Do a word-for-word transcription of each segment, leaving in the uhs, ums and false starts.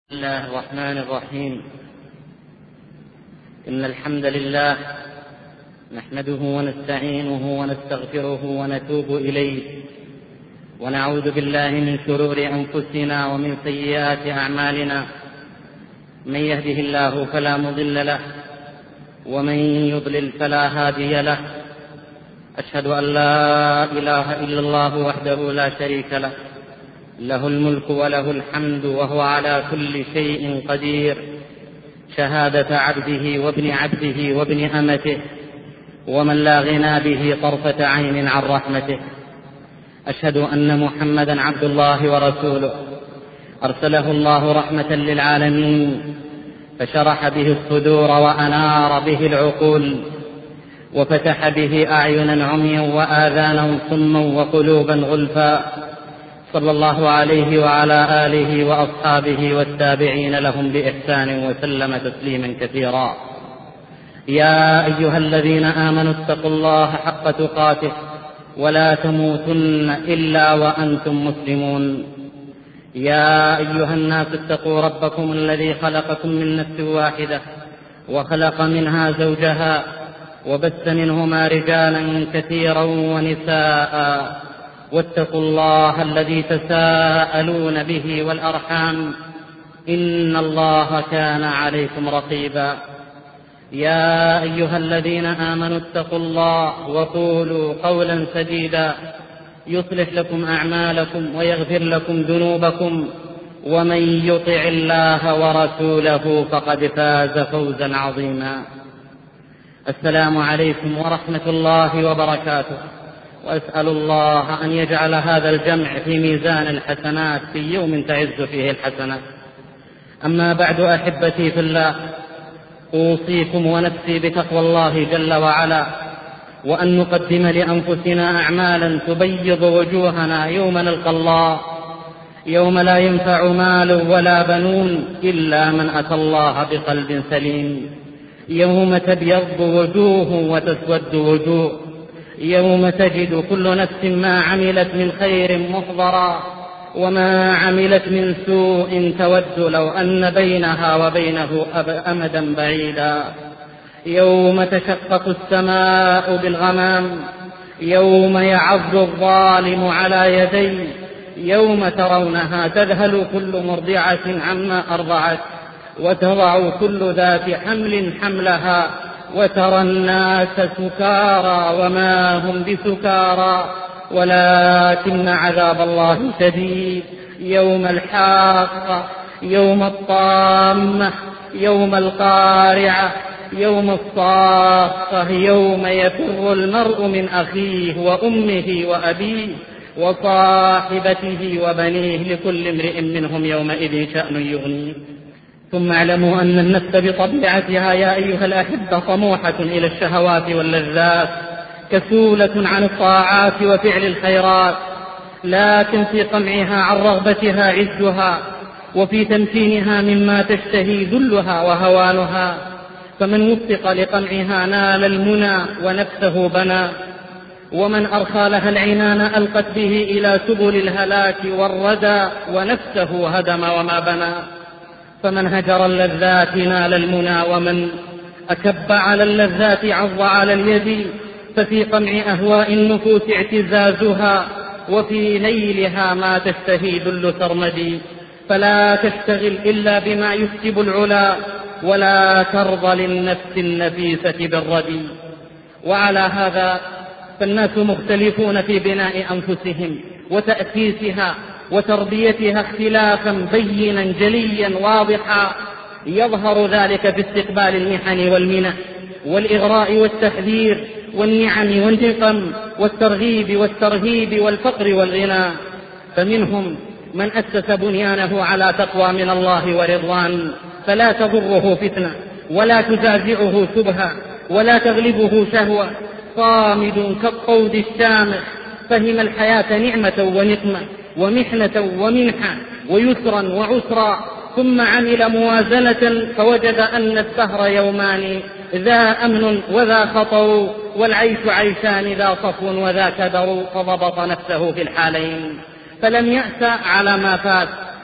بسم الله الرحمن الرحيم. إن الحمد لله نحمده ونستعينه ونستغفره ونتوب إليه، ونعوذ بالله من شرور أنفسنا ومن سيئات أعمالنا. من يهده الله فلا مضل له، ومن يضلل فلا هادي له. أشهد أن لا إله إلا الله وحده لا شريك له، له الملك وله الحمد وهو على كل شيء قدير، شهادة عبده وابن عبده وابن أمته، ومن لا غنى به طرفة عين عن رحمته. أشهد أن محمدا عبد الله ورسوله، أرسله الله رحمة للعالمين، فشرح به الصدور وأنار به العقول، وفتح به أعينا عميا وآذانا صما وقلوبا غلفا. صلى الله عليه وعلى آله وأصحابه والتابعين لهم بإحسان وسلم تسليما كثيرا. يا أيها الذين آمنوا اتقوا الله حق تقاته ولا تموتن إلا وأنتم مسلمون. يا أيها الناس اتقوا ربكم الذي خلقكم من نفس واحدة وخلق منها زوجها وبث منهما رجالا كثيرا ونساء، واتقوا الله الذي تساءلون به والأرحام، إن الله كان عليكم رقيبا. يا أيها الذين آمنوا اتقوا الله وقولوا قولا سديدا يصلح لكم أعمالكم ويغفر لكم ذنوبكم، ومن يطع الله ورسوله فقد فاز فوزا عظيما. السلام عليكم ورحمة الله وبركاته، وأسأل الله أن يجعل هذا الجمع في ميزان الحسنات في يوم تعز فيه الحسنات. أما بعد، أحبتي في الله، أوصيكم ونفسي بتقوى الله جل وعلا، وأن نقدم لأنفسنا أعمالا تبيض وجوهنا يوم نلقى الله، يوم لا ينفع مال ولا بنون إلا من أتى الله بقلب سليم، يوم تبيض وجوه وتسود وجوه، يوم تجد كل نفس ما عملت من خير محضرا، وما عملت من سوء تود لو أن بينها وبينه أمدا بعيدا. يوم تشقق السماء بالغمام، يوم يعض الظالم على يديه، يوم ترونها تذهل كل مرضعة عما أرضعت، وتضع كل ذات حمل حملها، وترى الناس سكارى وما هم بسكارى ولكن عذاب الله شديد. يوم الحاقة، يوم الطامة، يوم القارعة، يوم الصاخة، يوم يفر المرء من أخيه وأمه وأبيه وصاحبته وبنيه، لكل امرئ منهم يومئذ شأن يغنيه. ثم اعلموا أن النفس بطبيعتها يا أيها الأحبة طموحة إلى الشهوات واللذات، كسولة عن الطاعات وفعل الخيرات، لكن في قمعها عن رغبتها عزها، وفي تمكينها مما تشتهي ذلها وهوانها. فمن وفق لقمعها نال المنى ونفسه بنى، ومن أرخى لها العنان ألقت به إلى سبل الهلاك والردى، ونفسه هدم وما بنى. فمن هجر اللذات نال المنى، ومن أكب على اللذات عض على اليد. ففي قمع أهواء النفوس اعتزازها، وفي نيلها ما تشتهي ذل سرمدي. فلا تشتغل إلا بما يكسب العلا، ولا ترضى للنفس النفيسة بالردي. وعلى هذا فالناس مختلفون في بناء أنفسهم وتأسيسها وتربيتها اختلافا بينا جليا واضحا، يظهر ذلك في استقبال المحن والمنح والإغراء والتحذير والنعم والنقم والترغيب والترهيب والفقر والغنى. فمنهم من أسس بنيانه على تقوى من الله ورضوان، فلا تضره فتنة ولا تزعزعه شبهة ولا تغلبه شهوة، صامد كالطود الشامخ، فهم الحياة نعمة ونقمة ومحنة ومنحة ويسرا وعسرا، ثم عمل موازنة فوجد أن الدهر يومان، ذا أمن وذا خطر، والعيش عيشان، ذا صفو وذا كدر، فضبط نفسه في الحالين. فلم يأس على ما فات،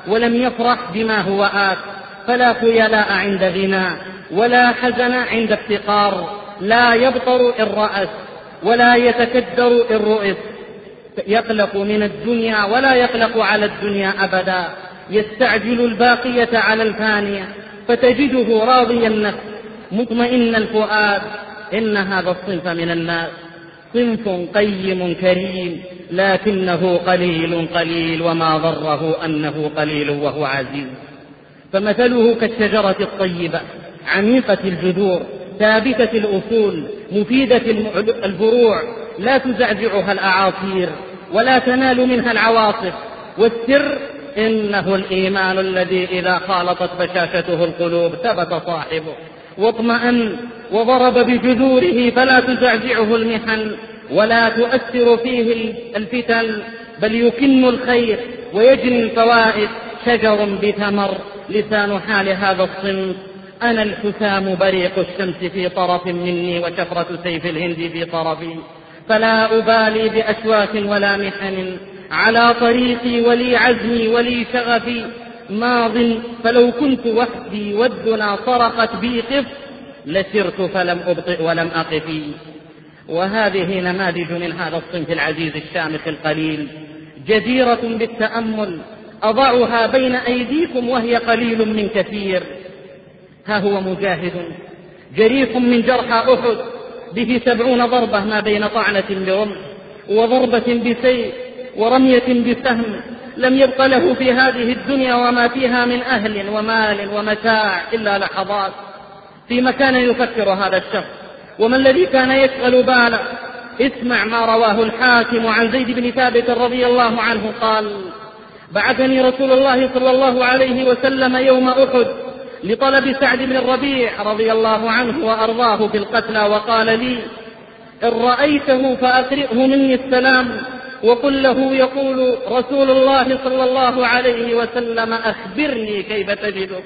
ولم يفرح بما هو آت، فلا خيلاء عند غنى ولا حزن عند افتقار، لا يبطر إن رأس ولا يتكدر إن رؤس، يقلق من الدنيا ولا يقلق على الدنيا أبدا، يستعجل الباقية على الفانية، فتجده راضي النفس مطمئن الفؤاد. إن هذا الصنف من الناس صنف قيم كريم، لكنه قليل قليل، وما ضره أنه قليل وهو عزيز. فمثله كالشجرة الطيبة عميقة الجذور ثابتة الأصول مفيدة الفروع، لا تزعزعها الأعاصير ولا تنال منها العواصف. والسر إنه الإيمان الذي إذا خالطت بشاشته القلوب ثبت صاحبه واطمأن وضرب بجذوره، فلا تزعزعه المحن ولا تؤثر فيه الفتن، بل يكن الخير ويجني الفوائد. شجر بثمر. لسان حال هذا الصنف: أنا الحسام بريق الشمس في طرف مني، وشفرة سيف الهند في طرفي، فلا أبالي بأشواك ولا محن، على طريقي ولي عزمي ولي شغفي ماض، فلو كنت وحدي والدنا طرقت بي قف، لسرت فلم أبطئ ولم أقف. وهذه نماذج من هذا الصنف العزيز الشامخ القليل، جديرة بالتأمل، أضعها بين أيديكم وهي قليل من كثير. ها هو مجاهد جريح من جرحى أحد، به سبعون ضربة ما بين طعنة برمح وضربة بسيف ورمية بسهم، لم يبق له في هذه الدنيا وما فيها من أهل ومال ومتاع إلا لحظات. فيما كان يفكر هذا الشخص؟ وما الذي كان يشغل باله؟ اسمع ما رواه الحاكم عن زيد بن ثابت رضي الله عنه قال: بعثني رسول الله صلى الله عليه وسلم يوم أحد لطلب سعد بن الربيع رضي الله عنه وأرضاه في القتلى، وقال لي: إن رأيته فأقرئه مني السلام، وقل له يقول رسول الله صلى الله عليه وسلم: أخبرني كيف تجدك.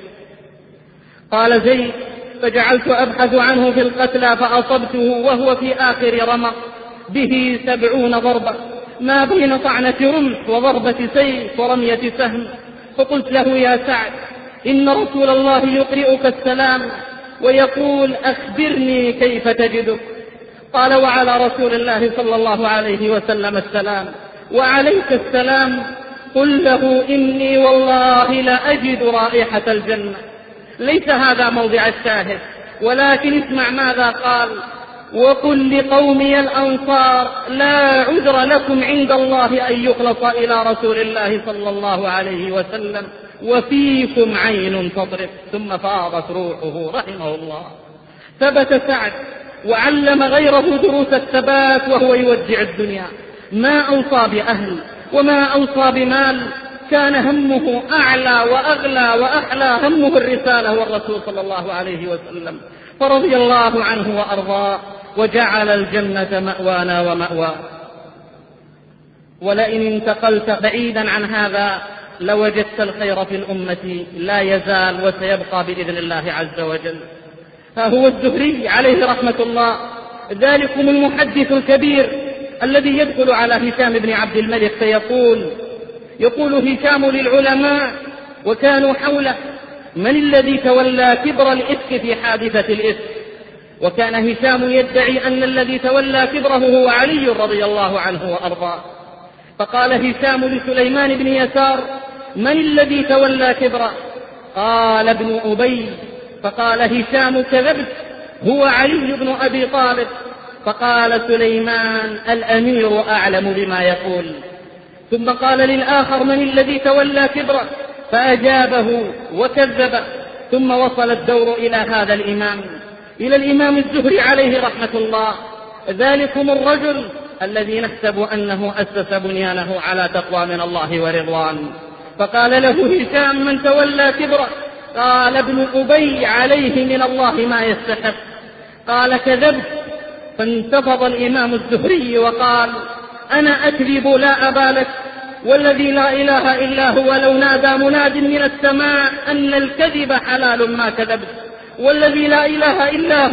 قال زيد: فجعلت أبحث عنه في القتلى فأصبته وهو في آخر رمق، به سبعون ضربة ما بين طعنة رمح وضربة سيف ورمية سهم. فقلت له: يا سعد، إن رسول الله يقرئك السلام ويقول: أخبرني كيف تجدك. قال: وعلى رسول الله صلى الله عليه وسلم السلام، وعليك السلام. قل له: إني والله لأجد رائحة الجنة. ليس هذا موضع الشاهد، ولكن اسمع ماذا قال: وقل لقومي الأنصار لا عذر لكم عند الله أن يخلص إلى رسول الله صلى الله عليه وسلم، وفيكم عين تطرف. ثم فاضت روحه رحمه الله. ثبت سعد وعلم غيره دروس الثبات وهو يودع الدنيا، ما أوصى بأهل وما أوصى بمال، كان همه أعلى وأغلى وأحلى، همه الرسالة والرسول صلى الله عليه وسلم، فرضي الله عنه وأرضاه وجعل الجنة مأوانا ومأواه. ولئن انتقلت بعيدا عن هذا لوجدت الخير في الأمة لا يزال وسيبقى بإذن الله عز وجل. فهو الزهري عليه رحمة الله ذلكم المحدث الكبير الذي يدخل على هشام بن عبد الملك فيقول يقول هشام للعلماء وكانوا حوله: من الذي تولى كبر الإفك في حادثة الإفك؟ وكان هشام يدعي أن الذي تولى كبره هو علي رضي الله عنه وأرضاه. فقال هشام لسليمان بن يسار: من الذي تولى كبره؟ قال: ابن أبي. فقال هشام: كذبت، هو علي بن أبي طالب. فقال سليمان: الأمير أعلم بما يقول. ثم قال للآخر: من الذي تولى كبره؟ فأجابه وكذب. ثم وصل الدور إلى هذا الإمام، إلى الإمام الزهري عليه رحمة الله، ذلكم الرجل الذي نحسب أنه أسس بنيانه على تقوى من الله ورضوان. فقال له هشام: من تولى كبره؟ قال: ابن أبي، عليه من الله ما يستحق. قال: كذبت. فانتفض الإمام الزهري وقال: أنا أكذب لا أبا لك، والذي لا إله إلا هو لو نادى مناد من السماء أن الكذب حلال ما كذبت، والذي لا إله إلا هو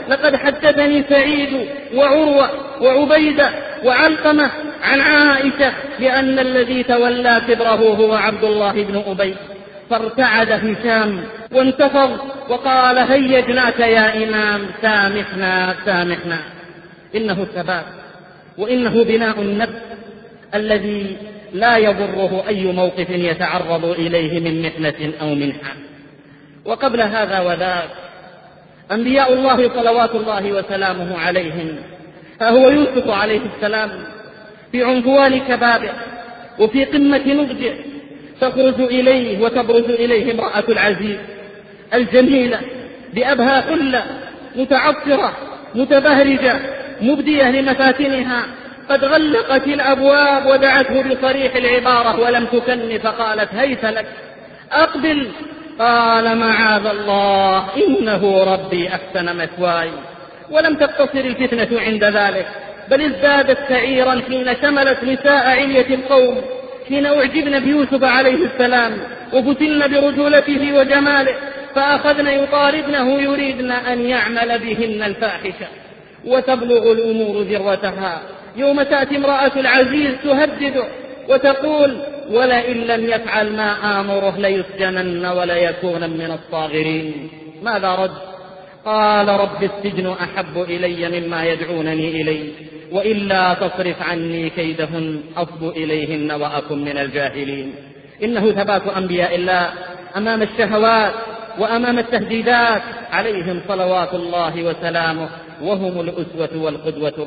لقد حدثني سعيد وعروة وعبيدة وعلقمة عن عائشة بأن الذي تولى كبره هو عبد الله بن أبي. فارتعد هشام وانتفض وقال هيجناك يا إمام، سامحنا سامحنا. إنه الثبات وإنه بناء النفس الذي لا يضره أي موقف يتعرض إليه من محنة أو منحة. وقبل هذا وذاك أنبياء الله صلوات الله وسلامه عليهم، فهو يوسف عليه السلام في عنفوان كبابه وفي قمة نضجه، تخرج إليه وتبرز إليه امرأة العزيز الجميلة بأبهى حلة متعطرة متبهرجة مبدية لمفاتنها، قد غلقت الأبواب ودعته بصريح العبارة ولم تكن، فقالت هيت لك أقبل. قال معاذ الله إنه ربي أحسن مثواي. ولم تقتصر الفتنة عند ذلك، بل ازدادت سعيرا حين شملت نساء علية القوم، حين أعجبن بيوسف عليه السلام وفتن برجولته وجماله، فأخذن يطاردنه يريدن أن يعمل بهن الفاحشة. وتبلغ الأمور ذروتها يوم تأتي امرأة العزيز تهدده وتقول ولئن لم يفعل ما آمره ليسجنن وليكون من الصاغرين. ماذا رد؟ قال رب السجن أحب إلي مما يدعونني إليه، وإلا تصرف عني كيدهن أصب إليهن وأكن من الجاهلين. إنه ثبات أنبياء الله أمام الشهوات وأمام التهديدات عليهم صلوات الله وسلامه، وهم الأسوة والقدوة.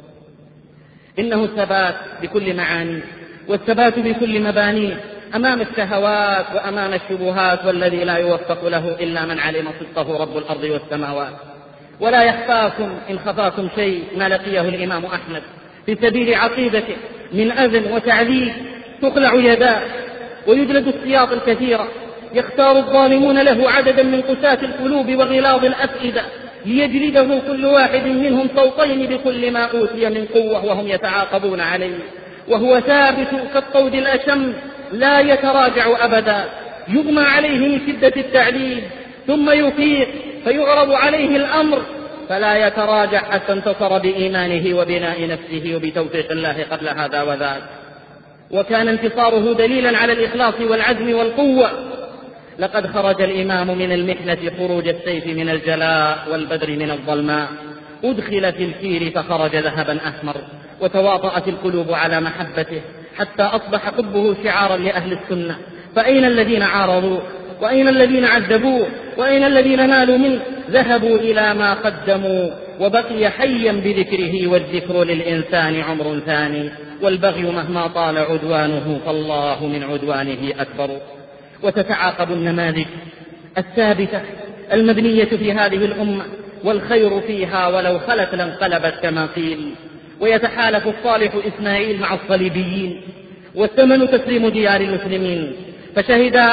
إنه الثبات بكل معاني والثبات بكل مبانيه أمام الشهوات وأمام الشبهات، والذي لا يوفق له إلا من علم صدقه رب الأرض والسماوات. ولا يخفاكم إن خفاكم شيء ما لقيه الإمام أحمد في سبيل عقيدته من أذن وتعذيب، تخلع يداه ويجلد السياط الكثيرة، يختار الظالمون له عددا من قساة القلوب وغلاظ الأفئدة ليجلده كل واحد منهم صوتين بكل ما أوتي من قوة وهم يتعاقبون عليه، وهو ثابت كالطود الأشم لا يتراجع أبدا، يغمى عليه من شدة التعذيب ثم يفيق فيعرض عليه الأمر فلا يتراجع حتى انتصر بإيمانه وبناء نفسه وبتوفيق الله قبل هذا وذاك. وكان انتصاره دليلا على الإخلاص والعزم والقوة. لقد خرج الإمام من المحنة خروج السيف من الجلاء والبدر من الظلماء، أدخل في الكير فخرج ذهبا أحمر، وتواطأت القلوب على محبته حتى أصبح حبه شعارا لأهل السنة. فأين الذين عارضوا؟ وأين الذين عذبوه؟ وأين الذين نالوا منه؟ ذهبوا إلى ما قدموا، وبقي حيا بذكره، والذكر للإنسان عمر ثاني، والبغي مهما طال عدوانه فالله من عدوانه أكبر. وتتعاقب النماذج الثابتة المبنية في هذه الأمة، والخير فيها ولو خلت لانقلبت كما قيل. ويتحالف الصالح إسماعيل مع الصليبيين، والثمن تسليم ديار المسلمين، فشهد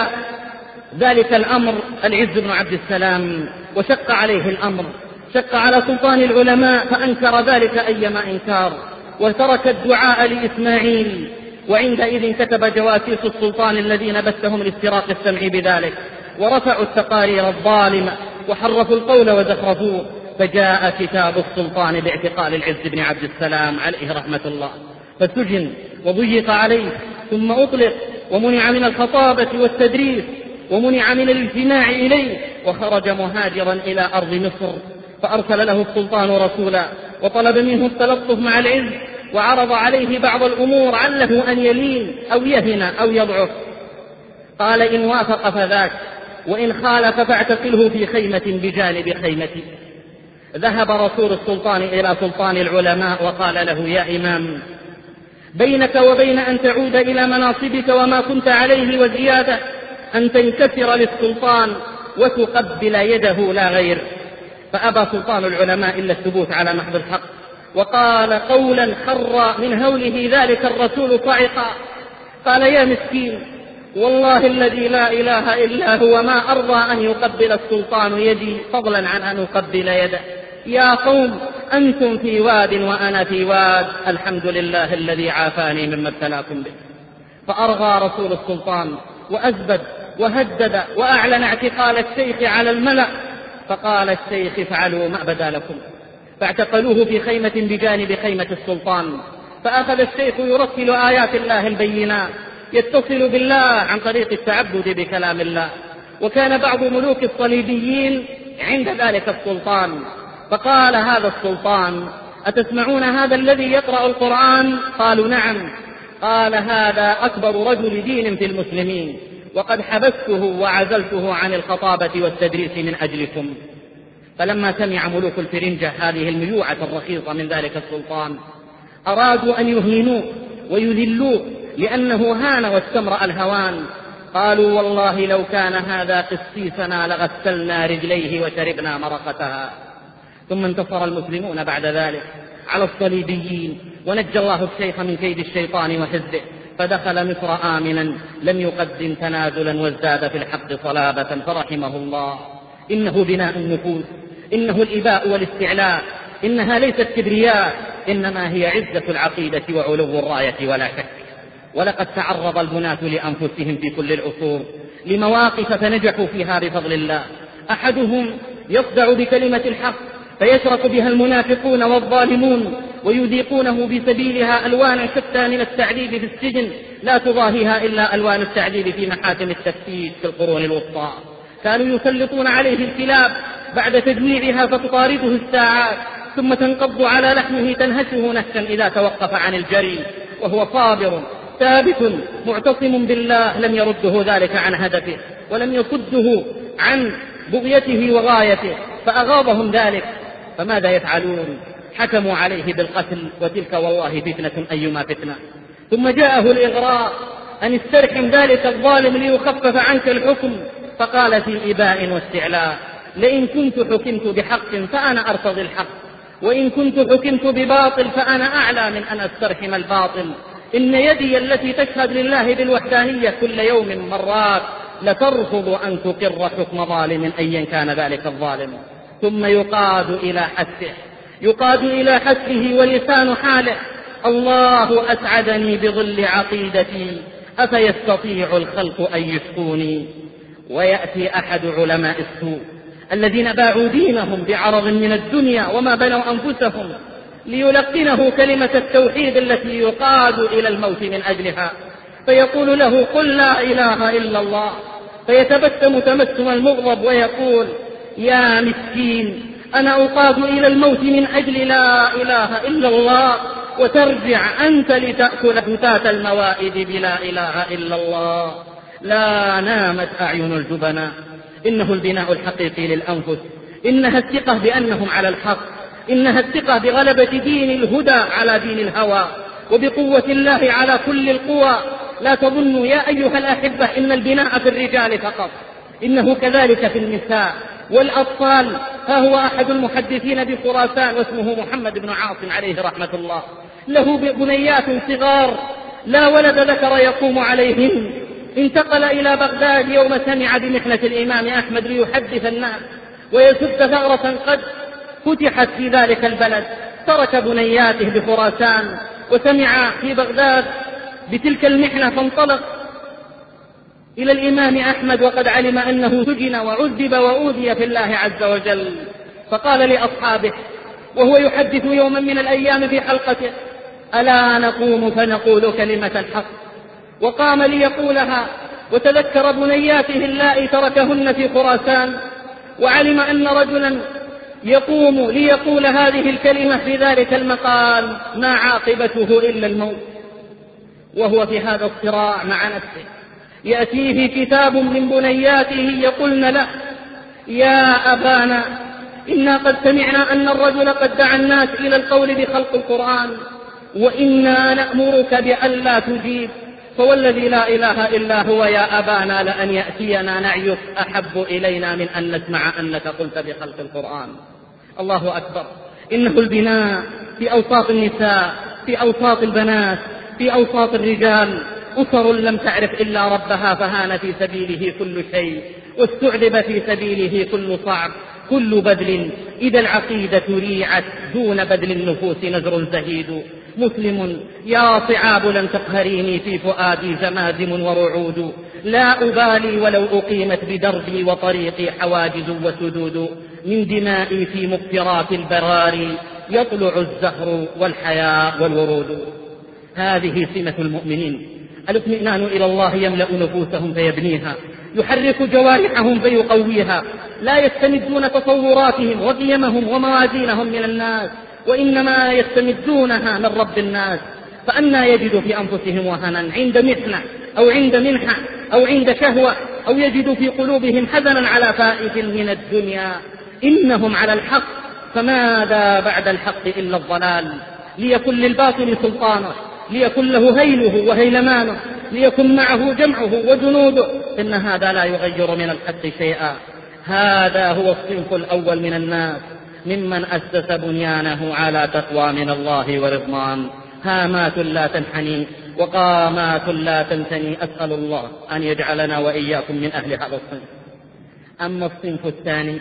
ذلك الأمر العز بن عبد السلام وشق عليه الأمر، شق على سلطان العلماء فأنكر ذلك أيما إنكار، وترك الدعاء لإسماعيل. وعندئذ كتب جواسيس السلطان الذين بثهم لاستراق السمع بذلك، ورفعوا التقارير الظالمة وحرفوا القول وزخرفوه، فجاء كتاب السلطان باعتقال العز بن عبد السلام عليه رحمة الله، فسجن وضيق عليه، ثم أطلق ومنع من الخطابة والتدريس، ومنع من الاجتماع إليه، وخرج مهاجرا إلى أرض مصر. فأرسل له السلطان رسولا وطلب منه التلطف مع العز، وعرض عليه بعض الأمور عله أن يلين أو يهن أو يضعف. قال إن وافق فذاك، وإن خالف فاعتقله في خيمة بجانب خيمتي. ذهب رسول السلطان إلى سلطان العلماء وقال له يا إمام، بينك وبين أن تعود إلى مناصبك وما كنت عليه وزيادة أن تنكسر للسلطان وتقبل يده لا غير. فأبى سلطان العلماء إلا الثبوت على محض الحق، وقال قولا خر من هوله ذلك الرسول صعقا، قال يا مسكين، والله الذي لا إله إلا هو ما أرضى أن يقبل السلطان يدي فضلا عن أن أقبل يده. يا قوم أنتم في واد وأنا في واد، الحمد لله الذي عافاني مما ابتلاكم به. فأرغى رسول السلطان وأزبد وهدد وأعلن اعتقال الشيخ على الملأ، فقال الشيخ افعلوا ما بدا لكم، فاعتقلوه في خيمة بجانب خيمة السلطان، فأخذ الشيخ يرتل آيات الله البينات، يتصل بالله عن طريق التعبد بكلام الله. وكان بعض ملوك الصليبيين عند ذلك السلطان، فقال هذا السلطان أتسمعون هذا الذي يقرأ القرآن؟ قالوا نعم. قال هذا أكبر رجل دين في المسلمين، وقد حبسته وعزلته عن الخطابة والتدريس من أجلكم. فلما سمع ملوك الفرنجة هذه الميوعة الرخيصة من ذلك السلطان أرادوا أن يهينوه ويذلوه، لأنه هان واستمرأ الهوان. قالوا والله لو كان هذا قسيسنا لغسلنا رجليه وشربنا مرقتها. ثم انتصر المسلمون بعد ذلك على الصليبيين، ونجى الله الشيخ من كيد الشيطان وحزبه، فدخل مصر آمنا لم يقدم تنازلا وازداد في الحق صلابة فرحمه الله. إنه بناء النفوس، إنه الإباء والاستعلاء، إنها ليست كبرياء، إنما هي عزة العقيدة وعلو الراية ولا شك. ولقد تعرض البناة لأنفسهم في كل العصور لمواقف فنجحوا فيها بفضل الله. أحدهم يصدع بكلمة الحق فيشرك بها المنافقون والظالمون، ويذيقونه بسبيلها ألوانا شتى من التعذيب في السجن لا تضاهيها إلا ألوان التعذيب في محاكم التفتيش في القرون الوسطى. كانوا يسلطون عليه الكلاب بعد تجويعها فتطارده الساعات، ثم تنقض على لحمه تنهشه نهشا إذا توقف عن الجري، وهو صابر ثابت معتصم بالله لم يرده ذلك عن هدفه ولم يصده عن بغيته وغايته، فأغاضهم ذلك. فماذا يفعلون؟ حكموا عليه بالقتل، وتلك والله فتنة أيما فتنة. ثم جاءه الإغراء أن استرحم ذلك الظالم ليخفف عنك الحكم، فقال في إباء واستعلاء لئن كنت حكمت بحق فأنا أرتضي الحق، وإن كنت حكمت بباطل فأنا أعلى من أن أسترحم الباطل. إن يدي التي تشهد لله بالوحدانية كل يوم مرات لترفض أن تقر حكم ظالم أيا كان ذلك الظالم. ثم يقاد إلى حسه يقاد إلى حسه ولسان حاله الله أسعدني بظل عقيدتي أفيستطيع الخلق أن يشقوني. ويأتي أحد علماء السوء الذين باعوا دينهم بعرض من الدنيا وما بنوا أنفسهم ليلقنه كلمة التوحيد التي يقاد إلى الموت من أجلها، فيقول له قل لا إله إلا الله، فيتبسم تبسم المغضب ويقول يا مسكين أنا أقاد إلى الموت من أجل لا إله إلا الله، وترجع أنت لتأكل فتات الموائد بلا إله إلا الله. لا نامت أعين الجبناء. إنه البناء الحقيقي للأنفس، إنها الثقة بأنهم على الحق، إنها الثقة بغلبة دين الهدى على دين الهوى، وبقوة الله على كل القوى. لا تظنوا يا أيها الأحبة إن البناء في الرجال فقط، إنه كذلك في النساء والأطفال. ها هو أحد المحدثين بخراسان واسمه محمد بن عاصم عليه رحمة الله، له بنيات صغار لا ولد ذكر يقوم عليهن. انتقل إلى بغداد يوم سمع بمحنة الإمام أحمد ليحدث الناس ويسد ثغرة قد فتحت في ذلك البلد. ترك بنياته بخراسان وسمع في بغداد بتلك المحنة، فانطلق إلى الإمام أحمد وقد علم أنه سجن وعذب وأوذي في الله عز وجل. فقال لأصحابه وهو يحدث يوما من الأيام في حلقته ألا نقوم فنقول كلمة الحق؟ وقام ليقولها، وتذكر بنياته اللائي تركهن في خراسان، وعلم أن رجلا يقوم ليقول هذه الكلمة في ذلك المقام ما عاقبته إلا الموت. وهو في هذا الصراع مع نفسه يأتيه كتاب من بنياته يقولن له يا أبانا إنا قد سمعنا أن الرجل قد دعا الناس إلى القول بخلق القرآن، وإنا نأمرك بألا تجيب، فوالذي لا إله إلا هو يا أبانا لأن يأتينا نعيك أحب إلينا من أن نسمع أنك قلت بخلق القرآن. الله أكبر. إنه البناء في أوساط النساء، في أوساط البنات، في أوساط الرجال. أسر لم تعرف إلا ربها فهان في سبيله كل شيء، واستعذب في سبيله كل صعب. كل بذل إذا العقيدة ريعت دون بذل النفوس نذر زهيد. مسلم يا صعاب لن تقهريني في فؤادي زمازم ورعود، لا أبالي ولو أقيمت بدربي وطريقي حواجز وسدود، من دمائي في مقترات البراري يطلع الزهر والحياء والورود. هذه سمة المؤمنين، الاطمئنان إلى الله يملأ نفوسهم فيبنيها، يحرك جوارحهم فيقويها، لا يستمدون تصوراتهم وقيمهم وموازينهم من الناس، وإنما يستمدونها من رب الناس. فأنا يجد في أنفسهم وهنا عند محنة أو عند منحة أو عند شهوة، أو يجد في قلوبهم حزنا على فائت من الدنيا. إنهم على الحق، فماذا بعد الحق إلا الضلال. ليكن للباطل سلطانه، ليكن له هيله وهيلمانه، ليكن معه جمعه وجنوده، إن هذا لا يغير من الحق شيئا. هذا هو الصنف الأول من الناس، ممن أسس بنيانه على تقوى من الله ورضوان. هامات لا تنحني وقامات لا تنثني، أسأل الله أن يجعلنا وإياكم من أهل هذا الصنف. أما الصنف الثاني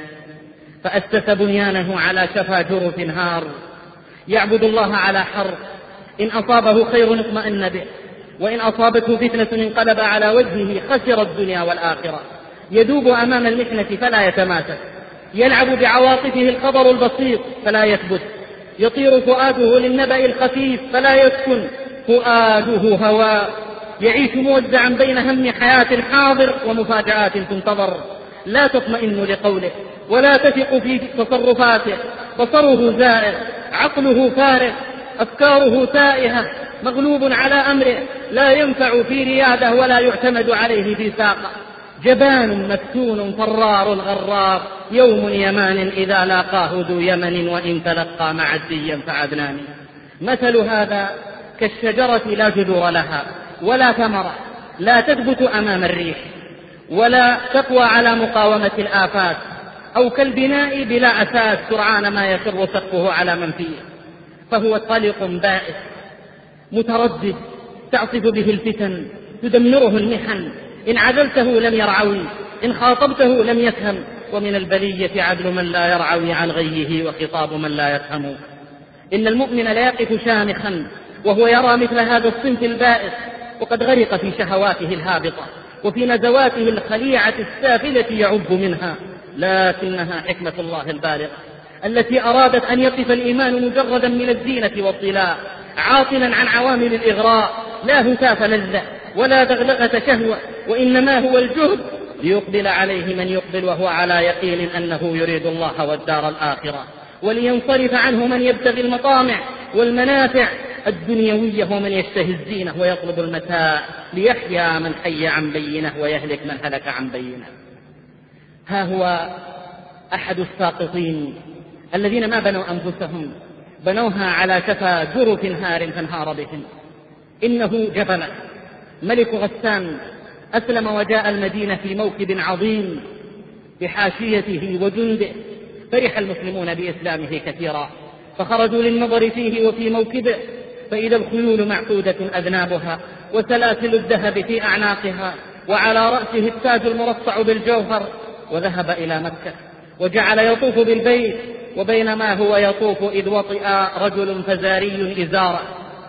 فأسس بنيانه على شفا جرف هار، يعبد الله على حرف، إن أصابه خير اطمأن به، وإن أصابته فتنة انقلب على وجهه، خسر الدنيا والآخرة. يذوب أمام المحنة فلا يتماسك، يلعب بعواطفه الخبر البسيط فلا يثبت، يطير فؤاده للنبأ الخفيف فلا يسكن، فؤاده هواء، يعيش موزعا بين هم حياة الحاضر ومفاجآت تنتظر، لا تطمئن لقوله ولا تثق في تصرفاته. بصره زائر، عقله فارغ، أفكاره تائهة، مغلوب على أمره، لا ينفع في رياده ولا يعتمد عليه في ساقه. جبان مفتون فرار غرار، يوم يمان إذا لاقاه ذو يمن، وإن تلقى معديا فعدنان. مثل هذا كالشجرة لا جذور لها ولا ثمرة، لا تثبت أمام الريح ولا تقوى على مقاومة الآفات، أو كالبناء بلا أساس سرعان ما يخر سقفه على من فيه. فهو طلق بائس متردد، تعصف به الفتن، تدمره المحن، إن عدلته لم يرعوي، إن خاطبته لم يفهم. ومن البلية عدل من لا يرعوي عن غيه، وخطاب من لا يفهم. إن المؤمن لا يقف شامخا وهو يرى مثل هذا الصنف البائس، وقد غرق في شهواته الهابطة وفي نزواته الخليعة السافلة يعب منها. لكنها حكمة الله البالغة التي أرادت أن يقف الإيمان مجردا من الزينة والطلاء، عاطلا عن عوامل الإغراء، لا هتاف لذة ولا دغدغة شهوة، وإنما هو الجهد ليقبل عليه من يقبل وهو على يقين أنه يريد الله والدار الآخرة، ولينصرف عنه من يبتغي المطامع والمنافع الدنيوية، ومن يشتهي الزينة ويطلب المتاع، ليحيى من حي عن بينه ويهلك من هلك عن بينه. ها هو أحد الساقطين الذين ما بنوا أنفسهم، بنوها على شفا جرف هار فانهار بهم. إنه جبل ملك غسان، أسلم وجاء المدينة في موكب عظيم بحاشيته وجنده، فرح المسلمون بإسلامه كثيرا، فخرجوا للنظر فيه وفي موكبه، فإذا الخيول معقودة أذنابها، وسلاسل الذهب في أعناقها، وعلى رأسه التاج المرصع بالجوهر. وذهب إلى مكة وجعل يطوف بالبيت، وبينما هو يطوف إذ وطئ رجل فزاري إزاره،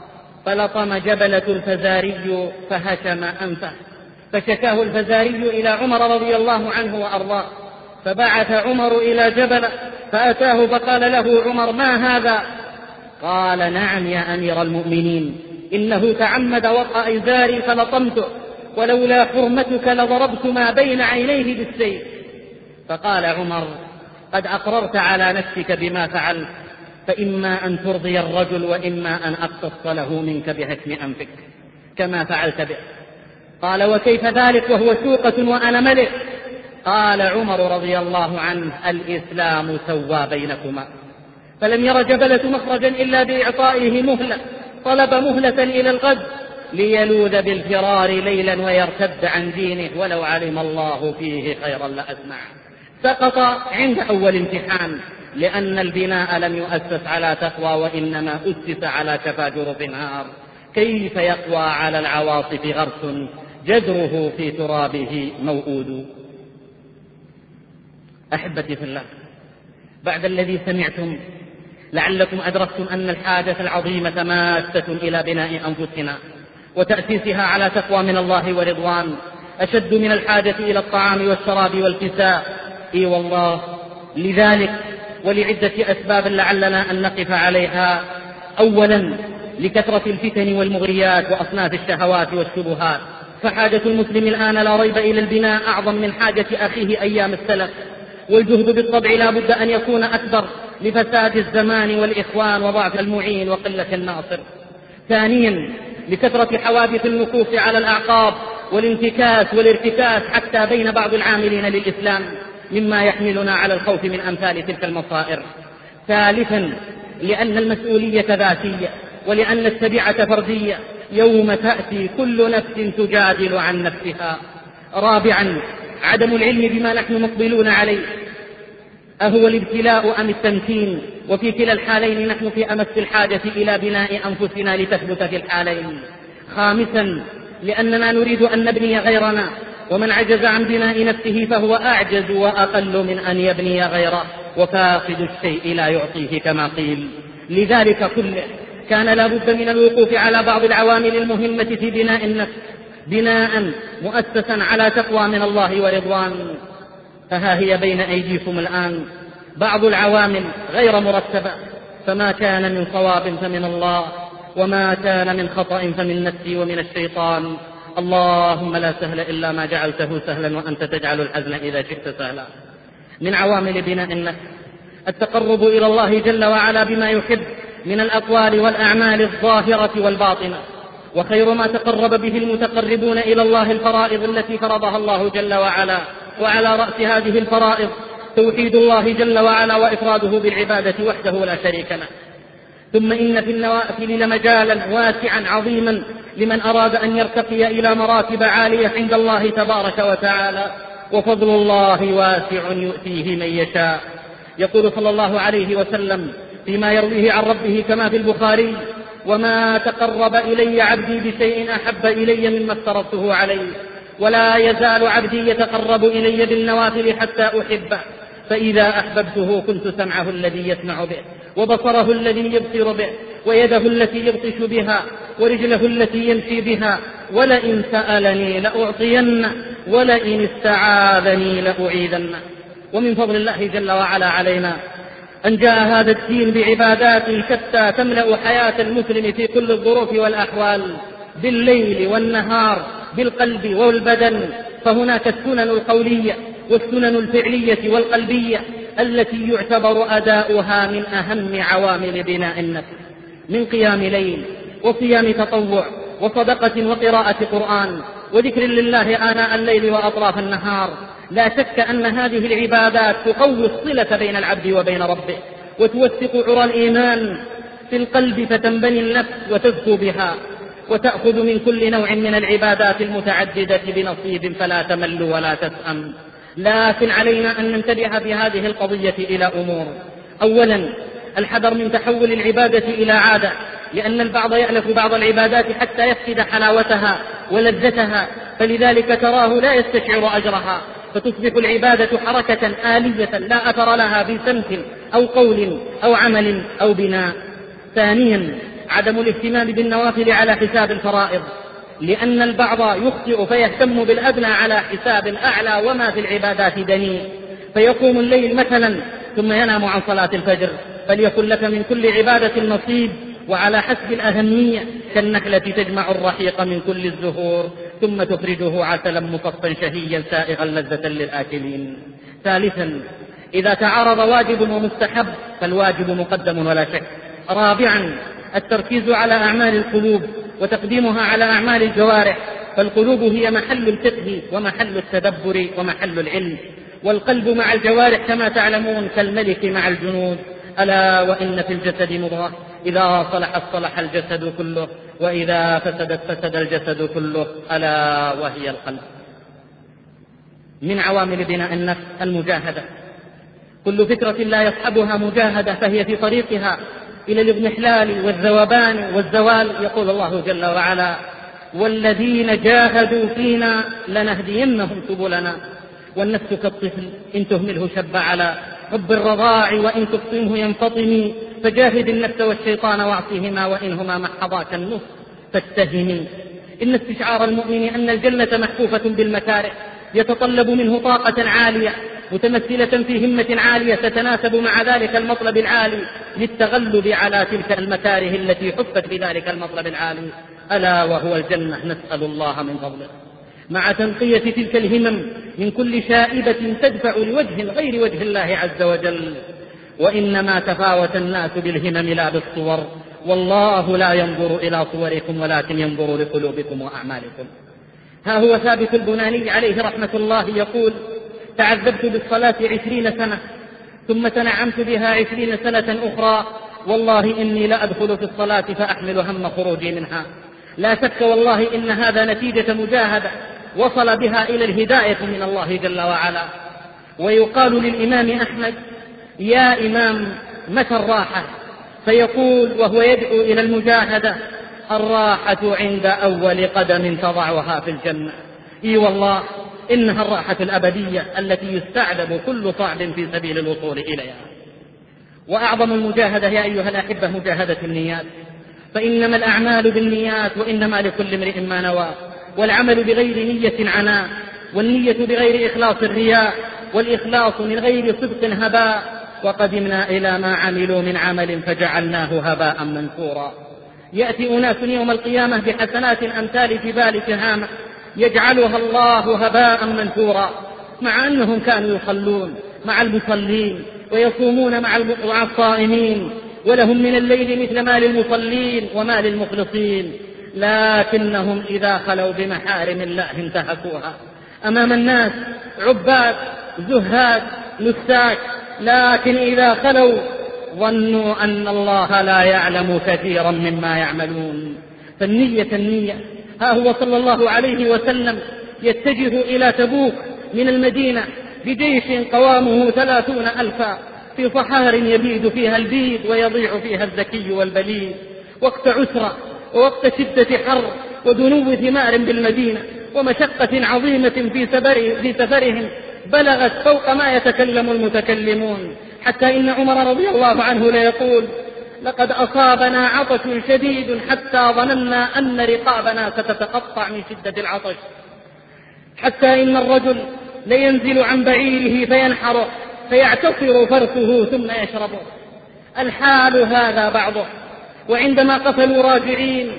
فلطم جبلة الفزاري فهشم أنفه، فشكاه الفزاري إلى عمر رضي الله عنه وأرضاه، فبعث عمر إلى جبل فأتاه فقال له عمر: ما هذا؟ قال: نعم يا أمير المؤمنين، إنه تعمد وطأ إزاري فلطمته، ولولا حرمتك لضربت ما بين عينيه بالسيف. فقال عمر: قد أقررت على نفسك بما فعلت، فإما أن ترضي الرجل وإما أن أقتص له منك بحكم أنفك كما فعلت به. قال: وكيف ذلك وهو سوقة وأنا ملك؟ قال عمر رضي الله عنه: الإسلام سوى بينكما. فلم ير جبلة مخرجا إلا بإعطائه مهلة، طلب مهلة إلى الغد ليلوذ بالفرار ليلا ويرتد عن دينه، ولو علم الله فيه خيرا لأسمعه. سقط عند أول امتحان، لأن البناء لم يؤسس على تقوى، وإنما أسس على شفا جرف نار. كيف يقوى على العواصف غرس جذره في ترابه موؤود؟ أحبتي في الله، بعد الذي سمعتم لعلكم أدركتم أن الحاجة العظيمة ماسة إلى بناء أنفسنا وتأسيسها على تقوى من الله ورضوان، أشد من الحاجة إلى الطعام والشراب والكساء. إي والله. لذلك ولعدة أسباب لعلنا أن نقف عليها. أولا لكثرة الفتن والمغريات وأصناف الشهوات والشبهات، فحاجة المسلم الآن لا ريب إلى البناء أعظم من حاجة أخيه أيام السلف، والجهد بالطبع لا بد أن يكون أكبر لفساد الزمان والإخوان وضعف المعين وقلة الناصر. ثانيا لكثرة حوادث النكوص على الأعقاب والانتكاس والارتكاس حتى بين بعض العاملين للإسلام، مما يحملنا على الخوف من أمثال تلك المصائر. ثالثا لأن المسؤولية ذاتية، ولأن التبعة فردية، يوم تأتي كل نفس تجادل عن نفسها. رابعا عدم العلم بما نحن مقبلون عليه، أهو الابتلاء أم التمكين؟ وفي كلا الحالين نحن في أمس الحاجة إلى بناء أنفسنا لتثبت في الحالين. خامسا لأننا نريد أن نبني غيرنا، ومن عجز عن بناء نفسه فهو أعجز وأقل من أن يبني غيره، وفاقد الشيء لا يعطيه كما قيل. لذلك كله كان لا بد من الوقوف على بعض العوامل المهمة في بناء النفس، بناء مؤسسا على تقوى من الله ورضوان. فها هي بين أيديكم الآن بعض العوامل غير مرتبة، فما كان من صواب فمن الله، وما كان من خطأ فمن نفسي ومن الشيطان. اللهم لا سهل إلا ما جعلته سهلا وأنت تجعل الحزن إذا شئت سهلا. من عوامل بناء النفس التقرب إلى الله جل وعلا بما يحب من الأقوال والأعمال الظاهرة والباطنة، وخير ما تقرب به المتقربون إلى الله الفرائض التي فرضها الله جل وعلا، وعلى رأس هذه الفرائض توحيد الله جل وعلا وإفراده بالعبادة وحده لا شريك له. ثم إن في النوافل لمجالا واسعا عظيما لمن أراد أن يرتقي إلى مراتب عالية عند الله تبارك وتعالى، وفضل الله واسع يؤتيه من يشاء. يقول صلى الله عليه وسلم فيما يرويه عن ربه كما في البخاري: وما تقرب إلي عبدي بشيء أحب إلي مما افترضته عليه، ولا يزال عبدي يتقرب إلي بالنوافل حتى أحبه، فإذا أحببته كنت سمعه الذي يسمع به، وبصره الذي يبصر به، ويده التي يبطش بها، ورجله التي يمشي بها، ولئن سألني لأعطينه، ولئن استعاذني لأعيذنه. ومن فضل الله جل وعلا علينا أن جاء هذا الدين بعبادات شتى تملأ حياة المسلم في كل الظروف والأحوال، بالليل والنهار، بالقلب والبدن. فهناك السنن القولية والسنن الفعلية والقلبية التي يعتبر أداؤها من أهم عوامل بناء النفس، من قيام ليل وصيام تطوع وصدقة وقراءة قرآن وذكر لله آناء الليل وأطراف النهار. لا شك أن هذه العبادات تقوي الصلة بين العبد وبين ربه، وتوثق عرى الإيمان في القلب، فتنبني النفس وتزكو بها، وتأخذ من كل نوع من العبادات المتعددة بنصيب، فلا تمل ولا تسأم. لكن علينا أن ننتبه في هذه القضية إلى أمور. أولا الحذر من تحول العبادة إلى عادة، لأن البعض يألف بعض العبادات حتى يفقد حلاوتها ولذتها، فلذلك تراه لا يستشعر أجرها، فتصبح العبادة حركة آلية لا أثر لها بسمت أو قول أو عمل أو بناء. ثانيا عدم الاهتمام بالنوافل على حساب الفرائض، لأن البعض يخطئ فيهتم بالأدنى على حساب الأعلى، وما في العبادات دنيء، فيقوم الليل مثلا ثم ينام عن صلاة الفجر. فليكن لك من كل عبادة نصيب، وعلى حسب الأهمية، كالنحلة تجمع الرحيق من كل الزهور ثم تخرجه عسلا مصفا شهيا سائغا لذة للآكلين. ثالثا إذا تعارض واجب ومستحب فالواجب مقدم ولا شك. رابعا التركيز على أعمال القلوب وتقديمها على أعمال الجوارح، فالقلوب هي محل الفقه ومحل التدبر ومحل العلم، والقلب مع الجوارح كما تعلمون كالملك مع الجنود. ألا وإن في الجسد مضغة إذا صلحت صلح الجسد كله، وإذا فسدت فسد الجسد كله، ألا وهي القلب. من عوامل بناء النفس المجاهدة، كل فكرة لا يصحبها مجاهدة فهي في طريقها إلى الاضمحلال والذوبان والزوال. يقول الله جل وعلا: والذين جاهدوا فينا لنهدينهم سبلنا. والنفس كالطفل إن تهمله شب على حب الرضاع، وإن تفطمه ينفطم، فجاهد النفس والشيطان واعصهما، وإنهما محضاك النص فاتهمي. إن استشعار المؤمن أن الجنة محفوفة بالمكاره يتطلب منه طاقة عالية متمثلة في همة عالية تتناسب مع ذلك المطلب العالي للتغلب على تلك المكاره التي حفت بذلك المطلب العالي، ألا وهو الجنة، نسأل الله من فضله، مع تنقية تلك الهمم من كل شائبة تدفع لوجه غير وجه الله عز وجل. وإنما تفاوت الناس بالهمم لا بالصور، والله لا ينظر إلى صوركم ولكن ينظر لقلوبكم وأعمالكم. ها هو ثابت البناني عليه رحمة الله يقول: تعذبت بالصلاة عشرين سنة ثم تنعمت بها عشرين سنة أخرى، والله إني لأدخل في الصلاة فأحمل هم خروجي منها. لا شك والله إن هذا نتيجة مجاهدة وصل بها إلى الهداية من الله جل وعلا. ويقال للإمام أحمد: يا إمام متى الراحة؟ فيقول وهو يدعو إلى المجاهدة: الراحة عند أول قدم تضعها في الجنة. إي والله إنها الراحة الأبدية التي يستعذب كل صعب في سبيل الوصول إليها. وأعظم المجاهدة يا أيها الأحبة مجاهدة النيات، فإنما الأعمال بالنيات وإنما لكل امرئ ما نوى، والعمل بغير نية عناء، والنية بغير إخلاص الرياء، والإخلاص من غير صدق هباء. وقدمنا إلى ما عملوا من عمل فجعلناه هباء منثورا. يأتي أناس يوم القيامة بحسنات أمثال جبال تهامة يجعلها الله هباء منثورا، مع أنهم كانوا يصلون مع المصلين ويصومون مع الصائمين، ولهم من الليل مثل ما للمصلين وما للمخلصين، لكنهم إذا خلوا بمحارم الله انتهكوها. أمام الناس عباد زهاد نساك، لكن إذا خلوا ظنوا أن الله لا يعلم كثيرا مما يعملون. فالنية النية. ها هو صلى الله عليه وسلم يتجه إلى تبوك من المدينة بجيش قوامه ثلاثون ألفا في صحار يبيد فيها البيد ويضيع فيها الذكي والبليد، وقت عسرة ووقت شدة حر ودنو ثمار بالمدينة ومشقة عظيمة في في سفرهم بلغت فوق ما يتكلم المتكلمون، حتى إن عمر رضي الله عنه ليقول: لقد أصابنا عطش شديد حتى ظننا أن رقابنا ستتقطع من شدة العطش، حتى إن الرجل لينزل عن بعيره فينحره فيعتصر فرسه ثم يشربه. الحال هذا بعضه. وعندما قفلوا راجعين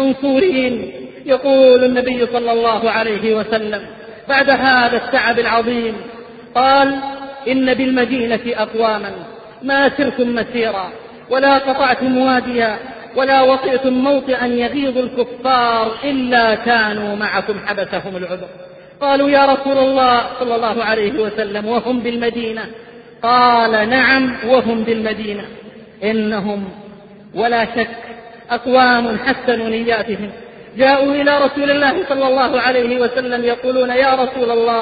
منصورين يقول النبي صلى الله عليه وسلم بعد هذا التعب العظيم، قال: إن بالمدينة أقواما ما سرتم مسيرا ولا قطعتم واديا ولا وطئتم موطئا يغيظ الكفار إلا كانوا معكم حبسهم العذر. قالوا: يا رسول الله صلى الله عليه وسلم وهم بالمدينة؟ قال: نعم وهم بالمدينة. إنهم ولا شك أقوام حسنوا نياتهم، جاءوا إلى رسول الله صلى الله عليه وسلم يقولون: يا رسول الله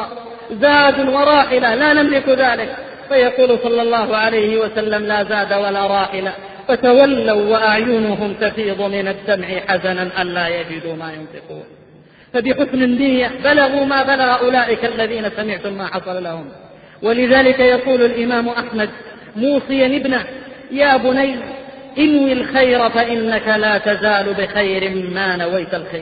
زاد وراحلة لا نملك ذلك، فيقول صلى الله عليه وسلم: لا زاد ولا راحلة. فتولوا وأعينهم تفيض من الدمع حزنا ألا يجدوا ما ينفقون. فبحسن النية بلغوا ما بلغ أولئك الذين سمعتم ما حصل لهم. ولذلك يقول الإمام أحمد موصيا ابنه: يا بني انوي الخير فإنك لا تزال بخير ما نويت الخير.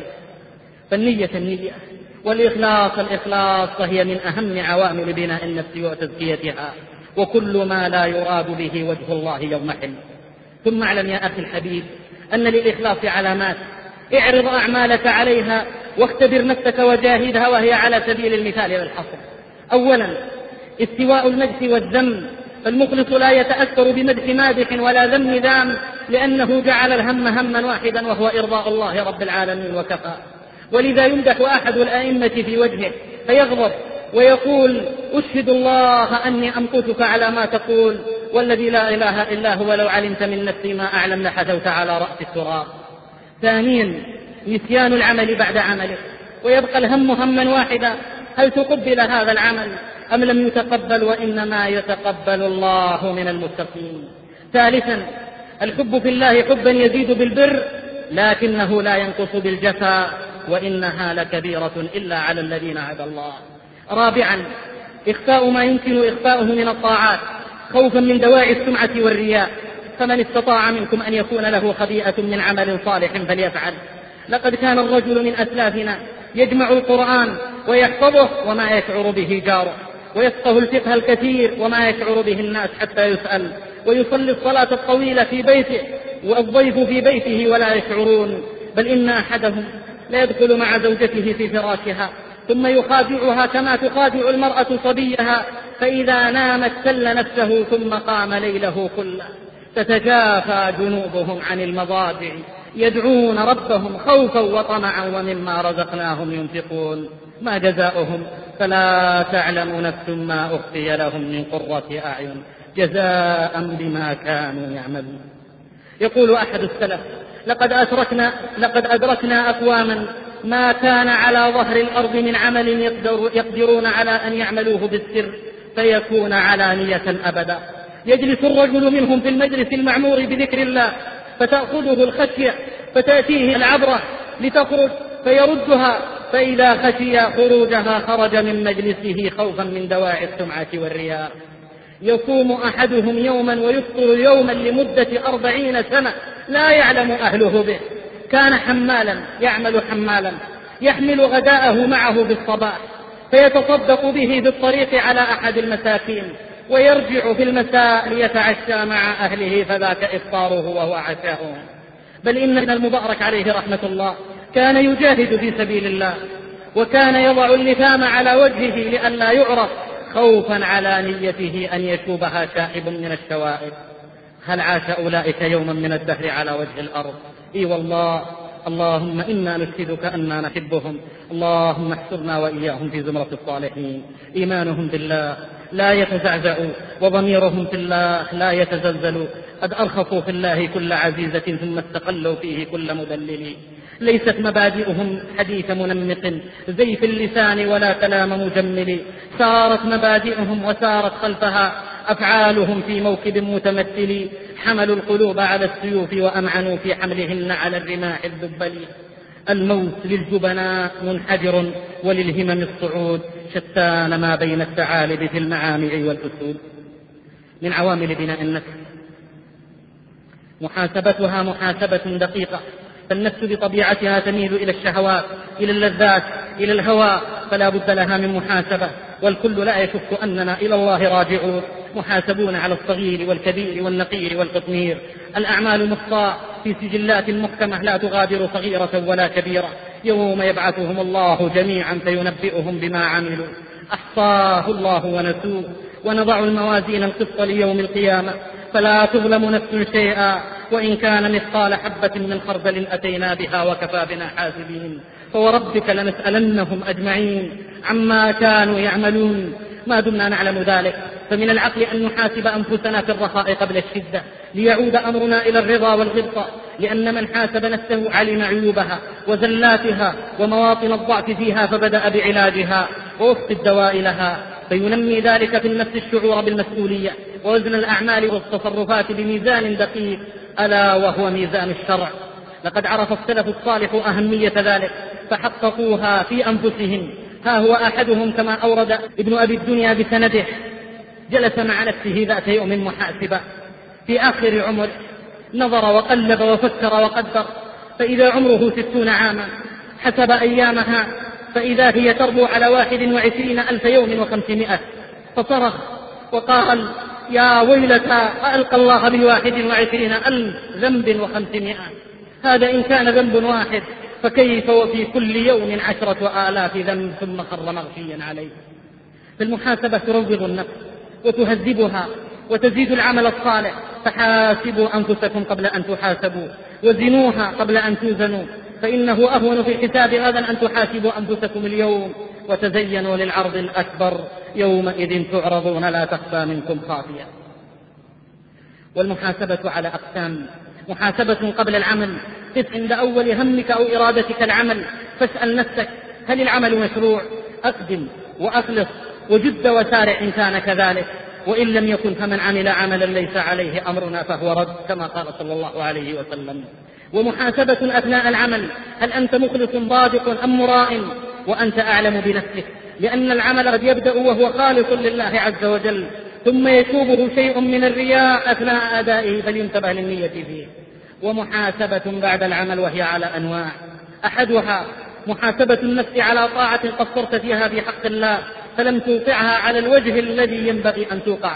فالنية النية والإخلاص الإخلاص، فهي من أهم عوامل بناء النفس وتزكيتها، وكل ما لا يراد به وجه الله يضمحل. ثم اعلم يا أخي الحبيب أن للإخلاص علامات، اعرض أعمالك عليها واختبر نفسك وجاهدها، وهي على سبيل المثال والحصر. أولا استواء المدح والذم، فالمخلص لا يتأثر بمدح مادح ولا ذم ذام، لأنه جعل الهم هما واحدا وهو إرضاء الله رب العالمين وكفى. ولذا يمدح أحد الأئمة في وجهه فيغضب ويقول: أشهد الله أني أمقتك على ما تقول، والذي لا إله إلا هو لو علمت من نفسي ما أعلم لحثوت على رأس التراب. ثانيا نسيان العمل بعد عمله، ويبقى الهم هما واحدا: هل تقبل هذا العمل أم لم يتقبل؟ وإنما يتقبل الله من المتقين. ثالثا الحب في الله حبا يزيد بالبر، لكنه لا ينقص بالجفا، وإنها لكبيرة إلا على الذين هدى الله. رابعا إخفاء ما يمكن إخفاؤه من الطاعات خوفا من دواعي السمعة والرياء، فمن استطاع منكم أن يكون له خبيئة من عمل صالح فليفعل. لقد كان الرجل من أسلافنا يجمع القرآن ويحفظه وما يشعر به جاره، ويفقه الفقه الكثير وما يشعر به الناس حتى يسأل، ويصلي الصلاة الطويلة في بيته والضيف في بيته ولا يشعرون. بل إن أحدهم لا يدخل مع زوجته في فراشها ثم يخادعها كما تخادع المرأة صبيها، فإذا نامت سل نفسه ثم قام ليله كله. تتجافى جنوبهم عن المضاجع يدعون ربهم خوفا وطمعا ومما رزقناهم ينفقون. ما جزاؤهم؟ فلا تعلم نفس ما أخفي لهم من قرة أعين جزاء بما كانوا يعملون. يقول أحد السلف: لقد أدركنا, لقد أدركنا أقواما ما كان على ظهر الأرض من عمل يقدر يقدرون على أن يعملوه بالسر فيكون علانية أبدا. يجلس الرجل منهم في المجلس المعمور بذكر الله فتأخذه الخشية فتأتيه العبرة لتخرج فيردها، فإذا خشي خروجها خرج من مجلسه خوفا من دواعي السمعة والرياء. يصوم أحدهم يوما ويفطر يوما لمدة أربعين سنة لا يعلم أهله به. كان حمالا يعمل حمالا يحمل غداءه معه بالصباح فيتصدق به بالطريق على أحد المساكين، ويرجع في المساء ليتعشى مع أهله فذاك إفطاره وهو عشاؤه. بل إن ابن المبارك عليه رحمة الله كان يجاهد في سبيل الله، وكان يضع اللثام على وجهه لئلا يعرف خوفا على نيته أن يشوبها شائب من الشوائب. هل عاش أولئك يوما من الدهر على وجه الأرض؟ إي والله. اللهم إنا نشهدك أننا نحبهم، اللهم احشرنا وإياهم في زمرة الصالحين. إيمانهم بالله لا يتزعزع وضميرهم في الله لا يتزلزل. قد أرخصوا في الله كل عزيزة ثم استقلوا فيه كل مدلل. ليست مبادئهم حديث منمق زيف اللسان ولا كلام مجمل، سارت مبادئهم وسارت خلفها أفعالهم في موكب متمثل. حملوا القلوب على السيوف وأمعنوا في حملهن على الرماح الذبل. الموت للجبناء منحدر وللهمم الصعود، شتان ما بين الثعالب في المعامع والأسود. من عوامل بناء النفس محاسبتها محاسبة دقيقة، فالنفس بطبيعتها تميل إلى الشهوات، إلى اللذات، إلى الهوى، فلا بد لها من محاسبة. والكل لا يشك أننا إلى الله راجعون، محاسبون على الصغير والكبير والنقير والقطمير. الأعمال مخطاة في سجلات محكمة لا تغادر صغيرة ولا كبيرة. يوم يبعثهم الله جميعا فينبئهم بما عملوا، أحصاه الله ونسوه. ونضع الموازين القسط ليوم القيامة فلا تظلم نفس شيئا، وإن كان مثقال حبة من خردل أتينا بها وكفى بنا حاسبين. فوربك لنسألنهم أجمعين عما كانوا يعملون. ما دمنا نعلم ذلك فمن العقل أن نحاسب أنفسنا في الرخاء قبل الشدة ليعود أمرنا إلى الرضا والغبطة، لأن من حاسب نفسه علم عيوبها وزلاتها ومواطن الضعف فيها فبدأ بعلاجها ووفق الدواء لها، فينمي ذلك في النفس الشعور بالمسؤولية ووزن الأعمال والتصرفات بميزان دقيق ألا وهو ميزان الشرع. لقد عرف السلف الصالح أهمية ذلك فحققوها في أنفسهم. ها هو أحدهم كما أورد ابن أبي الدنيا بسنده: جلس مع نفسه ذات يوم محاسبا في آخر عمر، نظر وقلب وفكر وقدر، فإذا عمره ستون عاما، حسب أيامها فإذا هي تربو على واحد وعشرين ألف يوم وخمسمائة، فصرخ وقال: يا ويلتى ألقى الله بواحد وعشرين ألف ذنب وخمسمائة. هذا إن كان ذنب واحد، فكيف وفي كل يوم عشرة آلاف ذنب ثم خر مغشيا عليه. فالمحاسبة تروض النفس وتهذبها وتزيد العمل الصالح. فحاسبوا أنفسكم قبل أن تحاسبوا، وزنوها قبل أن توزنوا، فإنه أهون في الحساب غدا أن تحاسبوا أنفسكم اليوم وتزينوا للعرض الأكبر يومئذ تعرضون لا تخفى منكم خافية. والمحاسبة على أقسام: محاسبة قبل العمل، قف عند أول همك أو إرادتك العمل فاسأل نفسك: هل العمل مشروع؟ أقدم وأخلص وجد وسارع إن كان كذلك، وإن لم يكن فمن عمل عملا ليس عليه أمرنا فهو رد، كما قال صلى الله عليه وسلم. ومحاسبة أثناء العمل: هل أنت مخلص صادق أم مراء؟ وأنت أعلم بنفسك، لأن العمل قد يبدأ وهو خالص لله عز وجل ثم يشوبه شيء من الرياء أثناء أدائه فلينتبه للنية فيه. ومحاسبة بعد العمل وهي على أنواع: أحدها محاسبة النفس على طاعة قصرت فيها في حق الله فلم توقعها على الوجه الذي ينبغي أن توقع.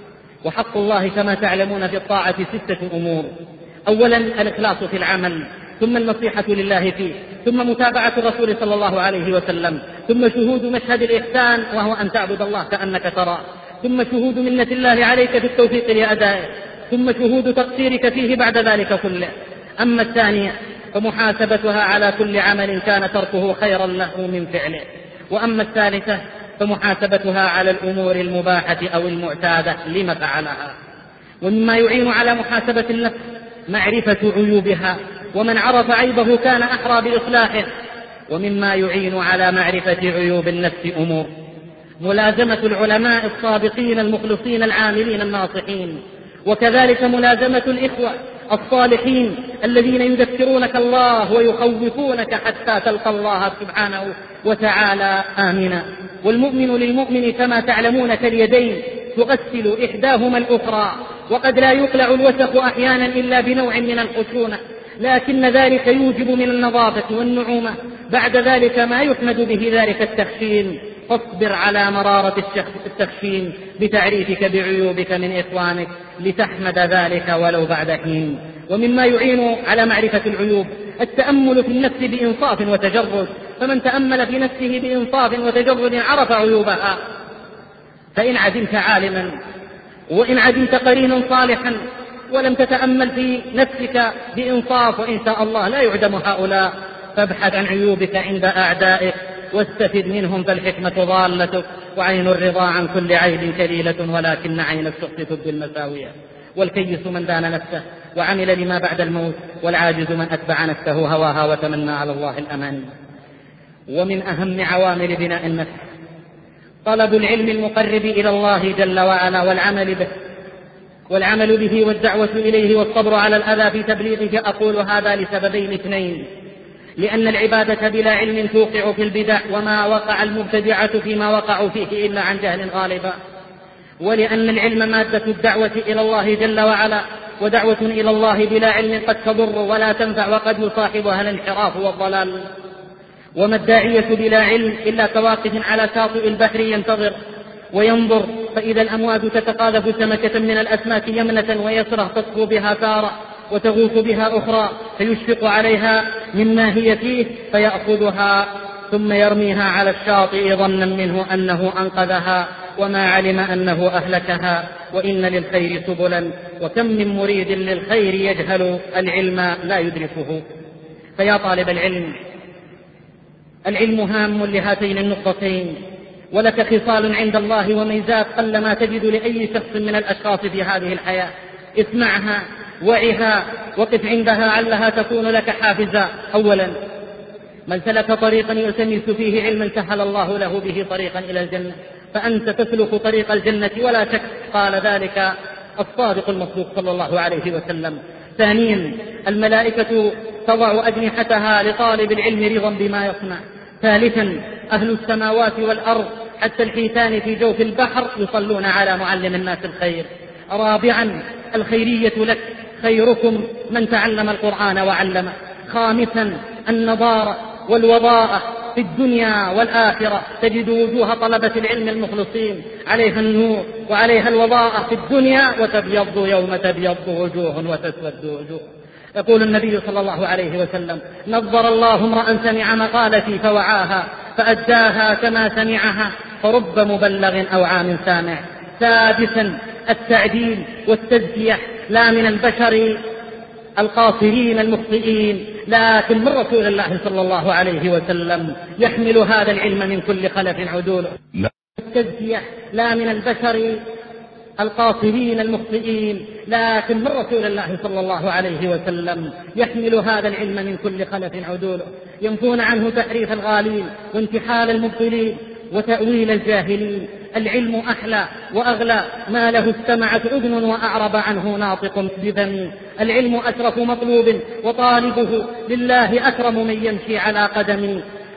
وحق الله كما تعلمون في الطاعة ستة أمور: أولا الإخلاص في العمل، ثم النصيحة لله فيه، ثم متابعة الرسول صلى الله عليه وسلم، ثم شهود مشهد الإحسان وهو أن تعبد الله كأنك تراه، ثم شهود منة الله عليك في التوفيق لأدائه، ثم شهود تقصيرك فيه بعد ذلك كله. أما الثانية فمحاسبتها على كل عمل كان تركه خيرا له من فعله. وأما الثالثة فمحاسبتها على الأمور المباحة أو المعتادة لما فعلها. ومما يعين على محاسبة النفس معرفة عيوبها، ومن عرف عيبه كان أحرى بإصلاحه. ومما يعين على معرفة عيوب النفس أمور: ملازمة العلماء الصادقين المخلصين العاملين الناصحين، وكذلك ملازمة الإخوة الصالحين الذين يذكرونك الله ويخوفونك حتى تلقى الله سبحانه وتعالى آمنا. والمؤمن للمؤمن كما تعلمون كاليدين تغسل إحداهما الأخرى، وقد لا يقلع الوسخ أحيانا إلا بنوع من الخشونة، لكن ذلك يوجب من النظافة والنعومة بعد ذلك ما يحمد به ذلك التخشين. فاصبر على مرارة التخشين بتعريفك بعيوبك من إخوانك لتحمد ذلك ولو بعد حين. ومما يعين على معرفة العيوب التأمل في النفس بإنصاف وتجرد، فمن تأمل في نفسه بإنصاف وتجرد عرف عيوبها. فإن عدمت عالما وإن عدمت قرينا صالحا ولم تتأمل في نفسك بإنصاف، وإن شاء الله لا يعدم هؤلاء، فابحث عن عيوبك عند أعدائك واستفد منهم، فالحكمة ضالتك، وعين الرضا عن كل عيب كليلة، ولكن عين السخط تبدي المساوية. والكيس من دان نفسه وعمل لما بعد الموت، والعاجز من أتبع نفسه هواها وتمنى على الله الأمان. ومن أهم عوامل بناء النفس طلب العلم المقرب إلى الله جل وعلا والعمل به والعمل به والدعوة إليه والصبر على الأذى في تبليغه. أقول هذا لسببين اثنين: لأن العبادة بلا علم توقع في البدع، وما وقع المبتدعة فيما وقعوا فيه إلا عن جهل غالبا. ولأن العلم مادة الدعوة إلى الله جل وعلا، ودعوة إلى الله بلا علم قد تضر ولا تنفع، وقد يصاحبها الانحراف والضلال. وما الداعية بلا علم إلا كواقف على شاطئ البحر ينتظر وينظر، فإذا الأمواج تتقاذف سمكة من الأسماك يمنة ويسرة تصفو بها تارة وتغوص بها أخرى، فيشفق عليها مما هي فيه فيأخذها ثم يرميها على الشاطئ ظنا منه أنه أنقذها، وما علم أنه أهلكها. وإن للخير سبلا، وكم من مريد للخير يجهل العلم لا يدركه. فيا طالب العلم، العلم هام لهاتين النقطتين، ولك خصال عند الله وميزات قلما تجد لأي شخص من الأشخاص في هذه الحياة. اسمعها وعها وقف عندها علها تكون لك حافزا. أولا، من سلك طريقا يلتمس فيه علما سهل الله له به طريقا إلى الجنة، فأنت تسلك طريق الجنة ولا شك، قال ذلك الصادق المصدوق صلى الله عليه وسلم. ثانيا، الملائكة تضع أجنحتها لطالب العلم رضا بما يصنع. ثالثا، أهل السماوات والأرض حتى الحيتان في جوف البحر يصلون على معلم الناس الخير. رابعا، الخيرية لك، خيركم من تعلم القرآن وعلمه. خامسا، النضارة والوضاءة في الدنيا والآخرة، تجد وجوه طلبة العلم المخلصين عليها النور وعليها الوضاءة في الدنيا، وتبيض يوم تبيض وجوه وتسود وجوه. يقول النبي صلى الله عليه وسلم: نظر الله امرأ سمع مقالتي فوعاها فأداها كما سمعها، فرب مبلغ أو عام سامع. سادسا، التعديل والتزكية، لا من البشر القاصرين المخطئين، لكن من رسول الله صلى الله عليه وسلم، يحمل هذا العلم من كل خلف عدوله. التزكية لا من البشر القاصرين المخطئين، لكن من رسول الله صلى الله عليه وسلم، يحمل هذا العلم من كل خلف عدوله. ينفون عنه تحريف الغالين وانتحال المبطلين وتأويل الجاهلين. العلم أحلى وأغلى ما له استمعت أذن وأعرب عنه ناطق بفم. العلم أشرف مطلوب وطالبه لله أكرم من يمشي على قدم.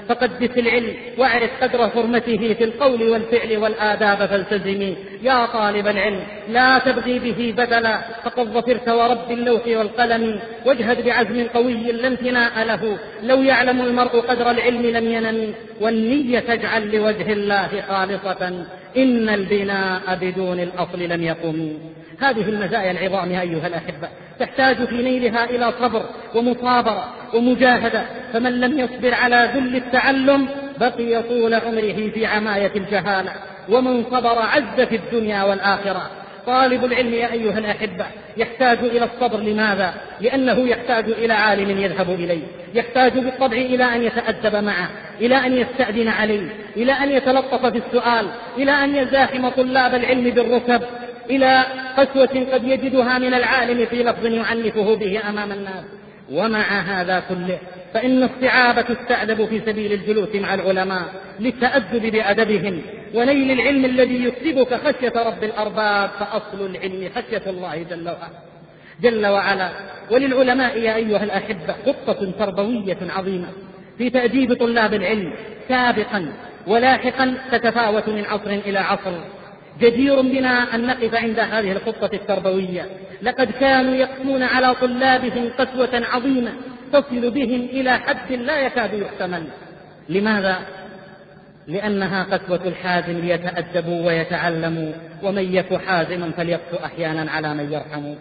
فقدس العلم واعرف قدر حرمته في القول والفعل والآداب فالتزمي. يا طالب العلم لا تبغي به بدلا، فقد ظفرت ورب اللوح والقلم، واجهد بعزم قوي لا امتناء له، لو يعلم المرء قدر العلم لم ينم، والنية تجعل لوجه الله خالصة، إن البناء بدون الأصل لم يقم. هذه المزايا العظام أيها الأحبة تحتاج في نيلها إلى صبر ومصابرة ومجاهدة، فمن لم يصبر على ذل التعلم بقي طول عمره في عماية الجهالة، ومن صبر عز في الدنيا والآخرة. طالب العلم يا أيها الأحبة يحتاج إلى الصبر. لماذا؟ لأنه يحتاج إلى عالم يذهب إليه، يحتاج بالطبع إلى أن يتأدب معه، إلى أن يستأذن عليه، إلى أن يتلطف في السؤال، إلى أن يزاحم طلاب العلم بالركب، إلى قسوة قد يجدها من العالم في لفظ يعنفه به أمام الناس. ومع هذا كله فإن الصعاب تستعذب في سبيل الجلوس مع العلماء للتأدب بأدبهم ونيل العلم الذي يكسبك خشية رب الأرباب، فأصل العلم خشية الله جل وعلا, جل وعلا. وللعلماء يا أيها الأحبة خطة تربوية عظيمة في تأديب طلاب العلم سابقا ولاحقا تتفاوت من عصر إلى عصر. جدير بنا أن نقف عند هذه الخطة التربوية. لقد كانوا يقسون على طلابهم قسوة عظيمة تصل بهم إلى حد لا يكاد يحتمل. لماذا؟ لأنها قسوة الحازم ليتأدبوا ويتعلموا، ومن يك حازما فليقسو أحيانا على من يرحم.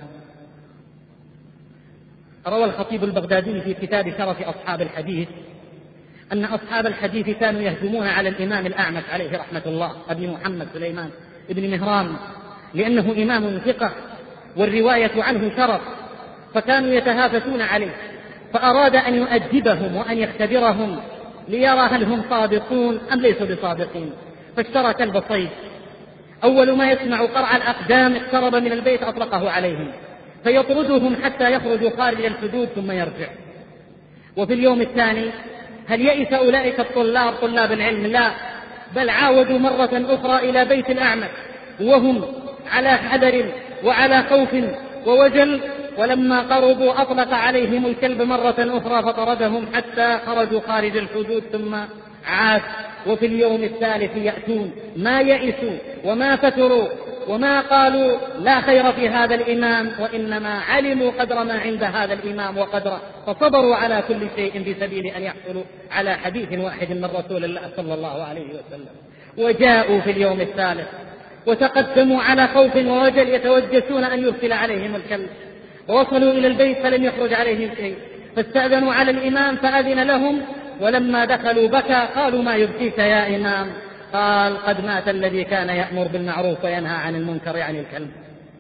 روى الخطيب البغدادي في كتاب شرف أصحاب الحديث أن أصحاب الحديث كانوا يهجمون على الإمام الأعمش عليه رحمة الله أبي محمد سليمان ابن مهران، لأنه إمام ثقة والرواية عنه شرف، فكانوا يتهافتون عليه، فأراد أن يؤدبهم وأن يختبرهم ليرى هل هم صادقون أم ليسوا بصادقين. فاشترى كلب صيد، أول ما يسمع قرع الأقدام اقترب من البيت أطلقه عليهم فيطردهم حتى يخرجوا خارج الحدود ثم يرجع. وفي اليوم الثاني هل يئس أولئك الطلاب طلاب العلم؟ لا، بل عاودوا مرة أخرى إلى بيت الأعمش وهم على حذر وعلى خوف ووجل، ولما قربوا أطلق عليهم الكلب مرة أخرى فطردهم حتى خرجوا خارج الحدود ثم عاد. وفي اليوم الثالث يأتون ما يئسوا وما فتروا وما قالوا لا خير في هذا الإمام، وإنما علموا قدر ما عند هذا الإمام وقدره، فصبروا على كل شيء في سبيل أن يحصلوا على حديث واحد من رسول الله صلى الله عليه وسلم. وجاءوا في اليوم الثالث وتقدموا على خوف ووجل يتوجسون أن يرسل عليهم الكلب، ووصلوا إلى البيت فلم يخرج عليهم شيء، فاستأذنوا على الإمام فأذن لهم، ولما دخلوا بكى. قالوا ما يبكيك يا إمام؟ قال قد مات الذي كان يأمر بالمعروف وينهى عن المنكر يعني الكلب.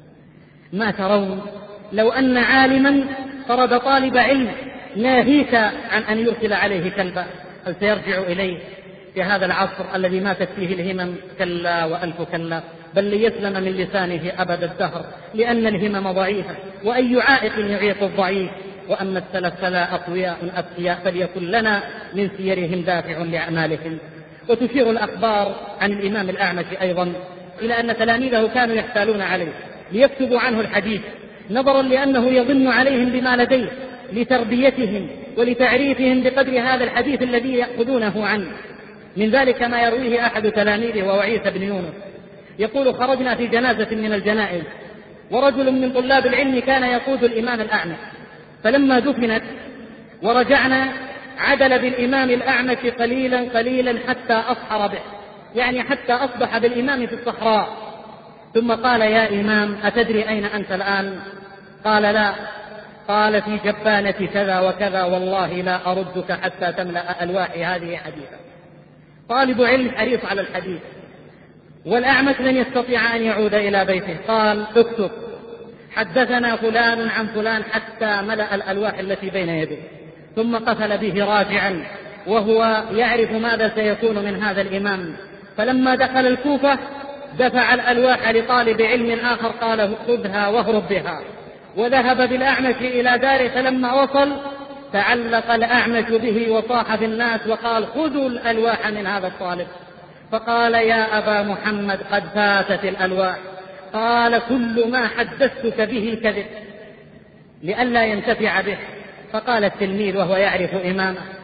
ما ترون لو أن عالما طرد طالب علم ناهيك عن أن يرسل عليه كلبا، هل سيرجع إليه في هذا العصر الذي ماتت فيه الهمم؟ كلا وألف كلا، بل ليسلم من لسانه أبد الدهر، لأن الهمم ضعيفة وأي عائق يعيق الضعيف. وأما السلف فلا أقوياء أذكياء فليكن لنا من سيرهم دافع لأعمالهم. وتشير الأخبار عن الإمام الأعمش أيضا إلى أن تلاميذه كانوا يحتالون عليه ليكتبوا عنه الحديث، نظرا لأنه يظن عليهم بما لديه لتربيتهم ولتعريفهم بقدر هذا الحديث الذي يأخذونه عنه. من ذلك ما يرويه أحد تلاميذه وهو عيسى بن يونس، يقول خرجنا في جنازة من الجنائز ورجل من طلاب العلم كان يقود الإمام الأعمش، فلما دفنت ورجعنا عدل بالإمام الأعمش قليلا قليلا حتى أصحر به، يعني حتى أصبح بالإمام في الصحراء. ثم قال يا إمام أتدري أين أنت الآن؟ قال لا. قال في جبانة كذا وكذا، والله لا أردك حتى تملأ ألواحي هذه حديثا. طالب علم حريص على الحديث، والأعمش لن يستطيع أن يعود إلى بيته. قال اكتب حدثنا فلان عن فلان حتى ملأ الألواح التي بين يديه، ثم قفل به راجعا وهو يعرف ماذا سيكون من هذا الإمام. فلما دخل الكوفة دفع الألواح لطالب علم آخر قال خذها واهرب بها، وذهب بالأعمش إلى داره. فلما وصل تعلق الأعمش به وصاح بالناس وقال خذوا الألواح من هذا الطالب. فقال يا أبا محمد قد فاتت الألواح. قال كل ما حدثتك به كذب لئلا ينتفع به. فقال التلميذ وهو يعرف إمامه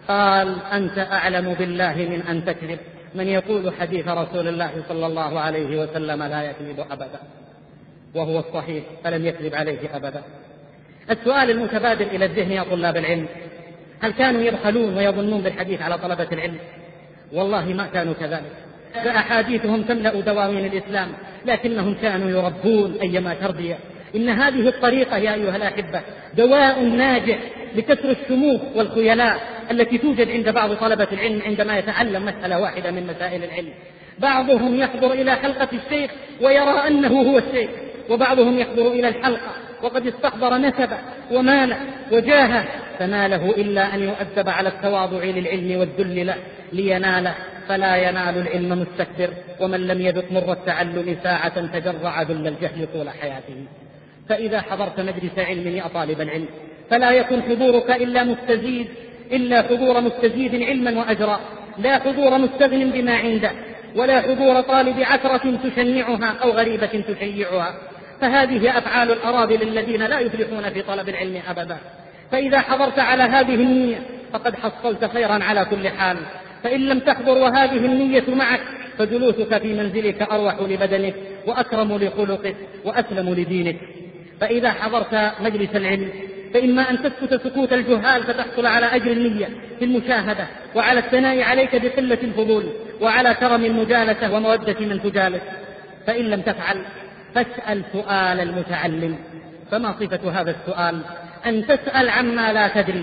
قال: أنت أعلم بالله من أن تكذب. من يقول حديث رسول الله صلى الله عليه وسلم لا يكذب أبدا، وهو الصحيح، فلم يكذب عليه أبدا. السؤال المتبادل إلى الذهن يا طلاب العلم: هل كانوا يبخلون ويظنون بالحديث على طلبة العلم؟ والله ما كانوا كذلك، فأحاديثهم تملأ دواوين الإسلام، لكنهم كانوا يربون أيما تربية. إن هذه الطريقة يا أيها الأحبة دواء ناجح لكسر الشموخ والخيلاء التي توجد عند بعض طلبة العلم عندما يتعلم مسألة واحدة من مسائل العلم. بعضهم يحضر إلى حلقة الشيخ ويرى أنه هو الشيخ، وبعضهم يحضر إلى الحلقة وقد استحضر نسبه وماله وجاهه، فما له إلا أن يؤدب على التواضع للعلم والذل له ليناله، فلا ينال العلم مستكبر، ومن لم يذق مر التعلم ساعة تجرع ذل الجهل طول حياته. فإذا حضرت مجلس علم يا طالب العلم فلا يكن حضورك إلا مستزيد إلا حضور مستزيد علما وأجرا، لا حضور مستغن بما عنده، ولا حضور طالب عثرة تشنعها أو غريبة تشيعها، فهذه أفعال الأراذل الذين لا يفلحون في طلب العلم أبدا. فإذا حضرت على هذه النية فقد حصلت خيرا على كل حال، فإن لم تحضر وهذه النية معك فجلوسك في منزلك أروح لبدنك وأكرم لخلقك وأسلم لدينك. فإذا حضرت مجلس العلم فإما أن تسكت سكوت الجهال فتحصل على أجر النية في المشاهدة، وعلى الثناء عليك بقلة الفضول، وعلى كرم المجالسة ومودة من تجالس. فإن لم تفعل فاسأل سؤال المتعلم. فما صفة هذا السؤال؟ أن تسأل عما لا تدري،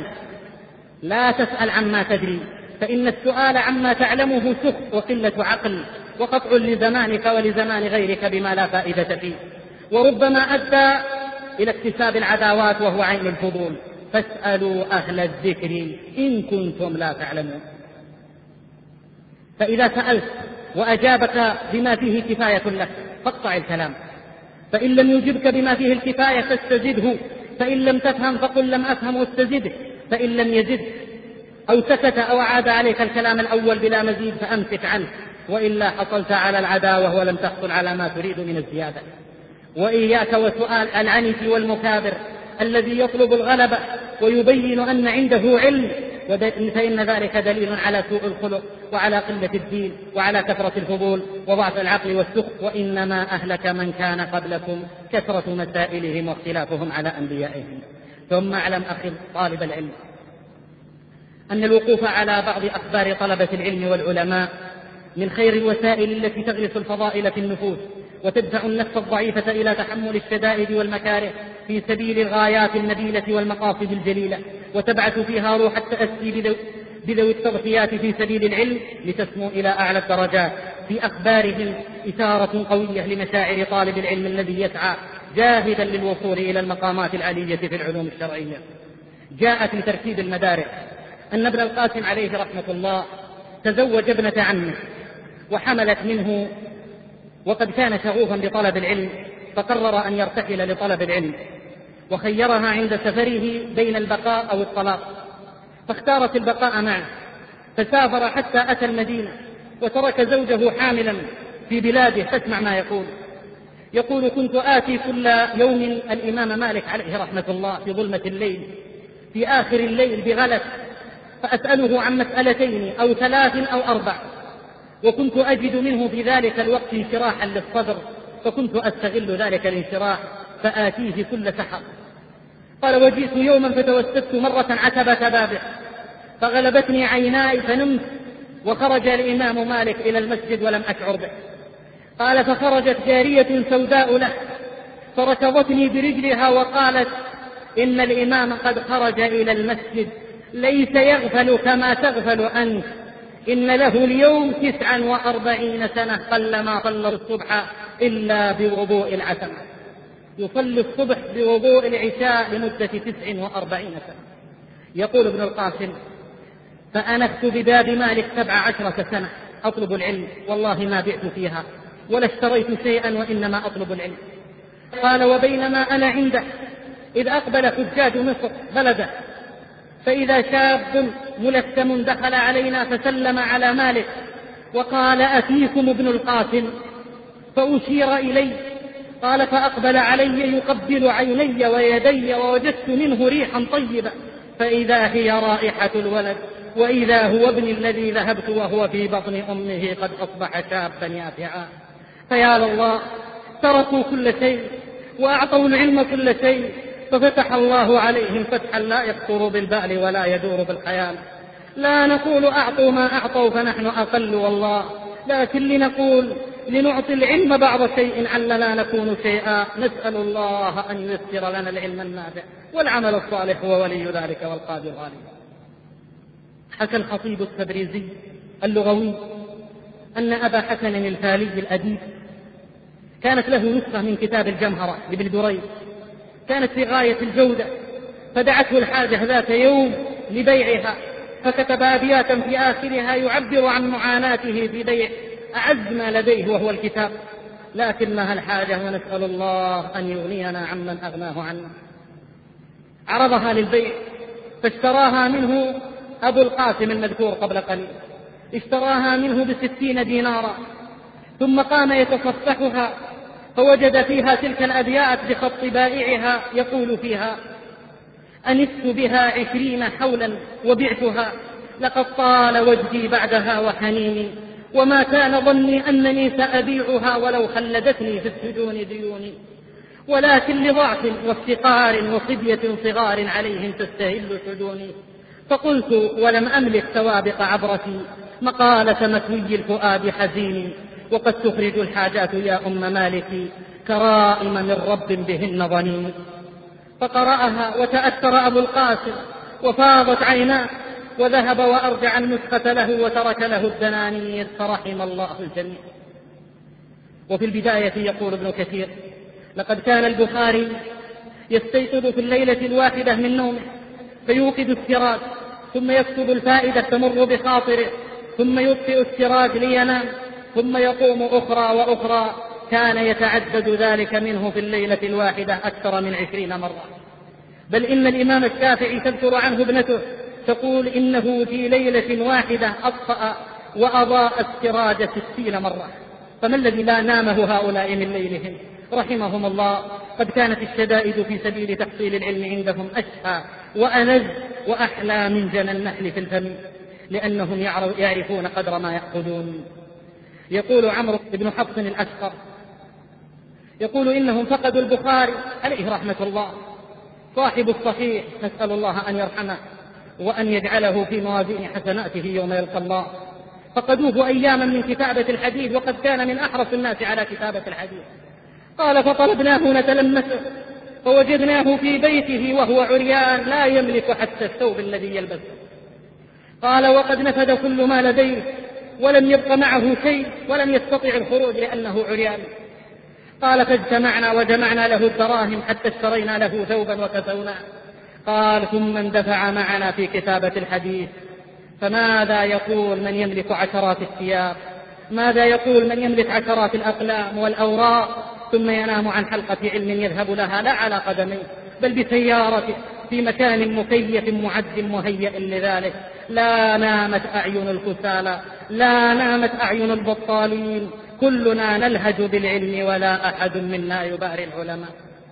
لا تسأل عما تدري، فإن السؤال عما تعلمه سخط وقلة عقل وقطع لزمانك ولزمان غيرك بما لا فائدة فيه، وربما أدى إلى اكتساب العداوات وهو عين الفضول. فاسألوا أهل الذكر إن كنتم لا تعلمون. فإذا سألت وأجابك بما فيه كفاية لك فاقطع الكلام، فإن لم يجبك بما فيه الكفاية فاستزده، فإن لم تفهم فقل لم أفهم واستزده، فإن لم يزد أو سكت أو عاد عليك الكلام الأول بلا مزيد فأمسك عنه، وإلا حصلت على العداوة ولم تحصل على ما تريد من الزيادة. وإياك وسؤال العنف والمكابر الذي يطلب الغلبة ويبين أن عنده علم، فإن ذلك دليل على سوء الخلق وعلى قلة الدين وعلى كثرة الفضول وضعف العقل والسخط. وإنما أهلك من كان قبلكم كثرة مسائلهم واختلافهم على أنبيائهم. ثم اعلم أخي طالب العلم أن الوقوف على بعض أخبار طلبة العلم والعلماء من خير الوسائل التي تغرس الفضائل في النفوس وتدفع النفس الضعيفة إلى تحمل الشدائد والمكاره في سبيل الغايات النبيلة والمقاصد الجليلة، وتبعث فيها روح التأسي بذوي التضحيات في سبيل العلم لتسمو إلى أعلى الدرجات. في أخبارهم إثارة قوية لمشاعر طالب العلم الذي يسعى جاهدا للوصول إلى المقامات العالية في العلوم الشرعية. جاء في ترتيب المدارس أن ابن القاسم عليه رحمة الله تزوج ابنة عمه وحملت منه، وقد كان شغوفا بطلب العلم، فقرر أن يرتحل لطلب العلم، وخيرها عند سفره بين البقاء أو الطلاق، فاختارت البقاء معه، فسافر حتى أتى المدينة وترك زوجه حاملا في بلاده. تسمع ما يقول يقول كنت آتي كل يوم الإمام مالك عليه رحمة الله في ظلمة الليل في آخر الليل بغلس، فأسأله عن مسألتين أو ثلاث أو أربع، وكنت أجد منه في ذلك الوقت انشراحا للصدر، فكنت أستغل ذلك الانشراح فآتيه كل سحر. قال وجئت يوما فتوسدت مرة عتبة بابه فغلبتني عيناي فنمت، وخرج الإمام مالك إلى المسجد ولم أشعر به. قال فخرجت جارية سوداء له فركضتني برجلها وقالت إن الإمام قد خرج إلى المسجد، ليس يغفل كما تغفل أنت، إن له اليوم تسعا وأربعين سنة قلما صلى الصبح إلا بوضوء العتمة، يصلي الصبح بوضوء العشاء لمدة تسع وأربعين سنة. يقول ابن القاسم فأنخت بباب مالك سبع عشرة سنة أطلب العلم، والله ما بعت فيها ولا اشتريت شيئا وإنما أطلب العلم. قال وبينما أنا عنده إذ أقبل حجاج مصر بلده، فإذا شاب ملثم دخل علينا فسلم على مالك وقال أتيكم ابن القاسم، فأشير إلي. قال فأقبل علي يقبل عيني ويدي، ووجدت منه ريحا طيبة، فإذا هي رائحة الولد وإذا هو ابني الذي ذهبت وهو في بطن أمه قد أصبح شابا يافعا. فيا لله، تركوا كل شيء وأعطوا العلم كل شيء، ففتح الله عليهم فتحا لا يخطر بالبال ولا يدور بالخيال. لا نقول أعطوا ما أعطوا فنحن أقل والله، لكن لنقول لنعطي العلم بعض شيء علنا نكون شيئا. نسأل الله أن ييسر لنا العلم النافع والعمل الصالح، هو ولي ذلك والقادر عليه. حكى الخطيب التبريزي اللغوي أن أبا حسن الفالي الأديب كانت له نسخة من كتاب الجمهرة لابن دريد، كانت في غاية الجودة، فدعته الحاجة ذات يوم لبيعها، فكتب أبياتا في آخرها يعبر عن معاناته في بيع أعز ما لديه وهو الكتاب، لكنها الحاجة ونسأل الله أن يغنينا عمن أغناه عنا. عرضها للبيع فاشتراها منه أبو القاسم المذكور قبل قليل، اشتراها منه بستين دينارا، ثم قام يتصفحها فوجد فيها تلك الأبيات بخط بائعها يقول فيها: أنست بها عشرين حولا وبعتها، لقد طال وجدي بعدها وحنيني، وما كان ظني أنني سأبيعها ولو خلدتني في السجون ديوني، ولكن لضعف وافتقار وصبية صغار عليهم تستهل سجوني، فقلت ولم أملك سوابق عبرتي مقالة مكوي الفؤاد حزيني، وقد تخرج الحاجات يا أم مالكي كرائم من رب بهن ظنين. فقرأها وتأثر أبو القاسم وفاضت عيناه، وذهب وأرجع النسخة له وترك له الدنانير، فرحم الله الجميع. وفي البداية يقول ابن كثير: لقد كان البخاري يستيقظ في الليلة الواحدة من نومه فيوقد السراج، ثم يكتب الفائدة تمر بخاطره، ثم يطفئ السراج لينام، ثم يقوم أخرى وأخرى، كان يتعدد ذلك منه في الليلة الواحدة أكثر من عشرين مرة. بل إن الإمام الشافعي تذكر عنه ابنته تقول إنه في ليلة واحدة أطفأ وأضاء السراج ستين مرة. فما الذي لا نامه هؤلاء من ليلهم رحمهم الله؟ قد كانت الشدائد في سبيل تحصيل العلم عندهم أشهى وأنز وأحلى من جنى النحل في الفم، لأنهم يعرفون قدر ما يأخذون. يقول عمرو بن حفص الأشقر يقول إنهم فقدوا البخاري عليه رحمة الله صاحب الصحيح، نسأل الله أن يرحمه وأن يجعله في موازين حسناته يوم يلقى الله. فقدوه أياما من كتابة الحديث، وقد كان من أحرص الناس على كتابة الحديث. قال: فطلبناه نتلمسه فوجدناه في بيته وهو عريان لا يملك حتى الثوب الذي يلبسه. قال: وقد نفد كل ما لديه ولم يبق معه شيء، ولم يستطع الخروج لأنه عريان. قال: فاجتمعنا وجمعنا له الدراهم حتى اشترينا له ثوبا وكسوناه. قال: ثم اندفع معنا في كتابة الحديث. فماذا يقول من يملك عشرات الثياب؟ ماذا يقول من يملك عشرات الأقلام والأوراق ثم ينام عن حلقة علم يذهب لها لا على قدميه بل بسيارته في مكان مكيف معد مهيئ لذلك؟ لا نامت أعين الكسالى، لا نامت أعين البطالين، كلنا نلهج بالعلم ولا أحد منا يباري العلماء.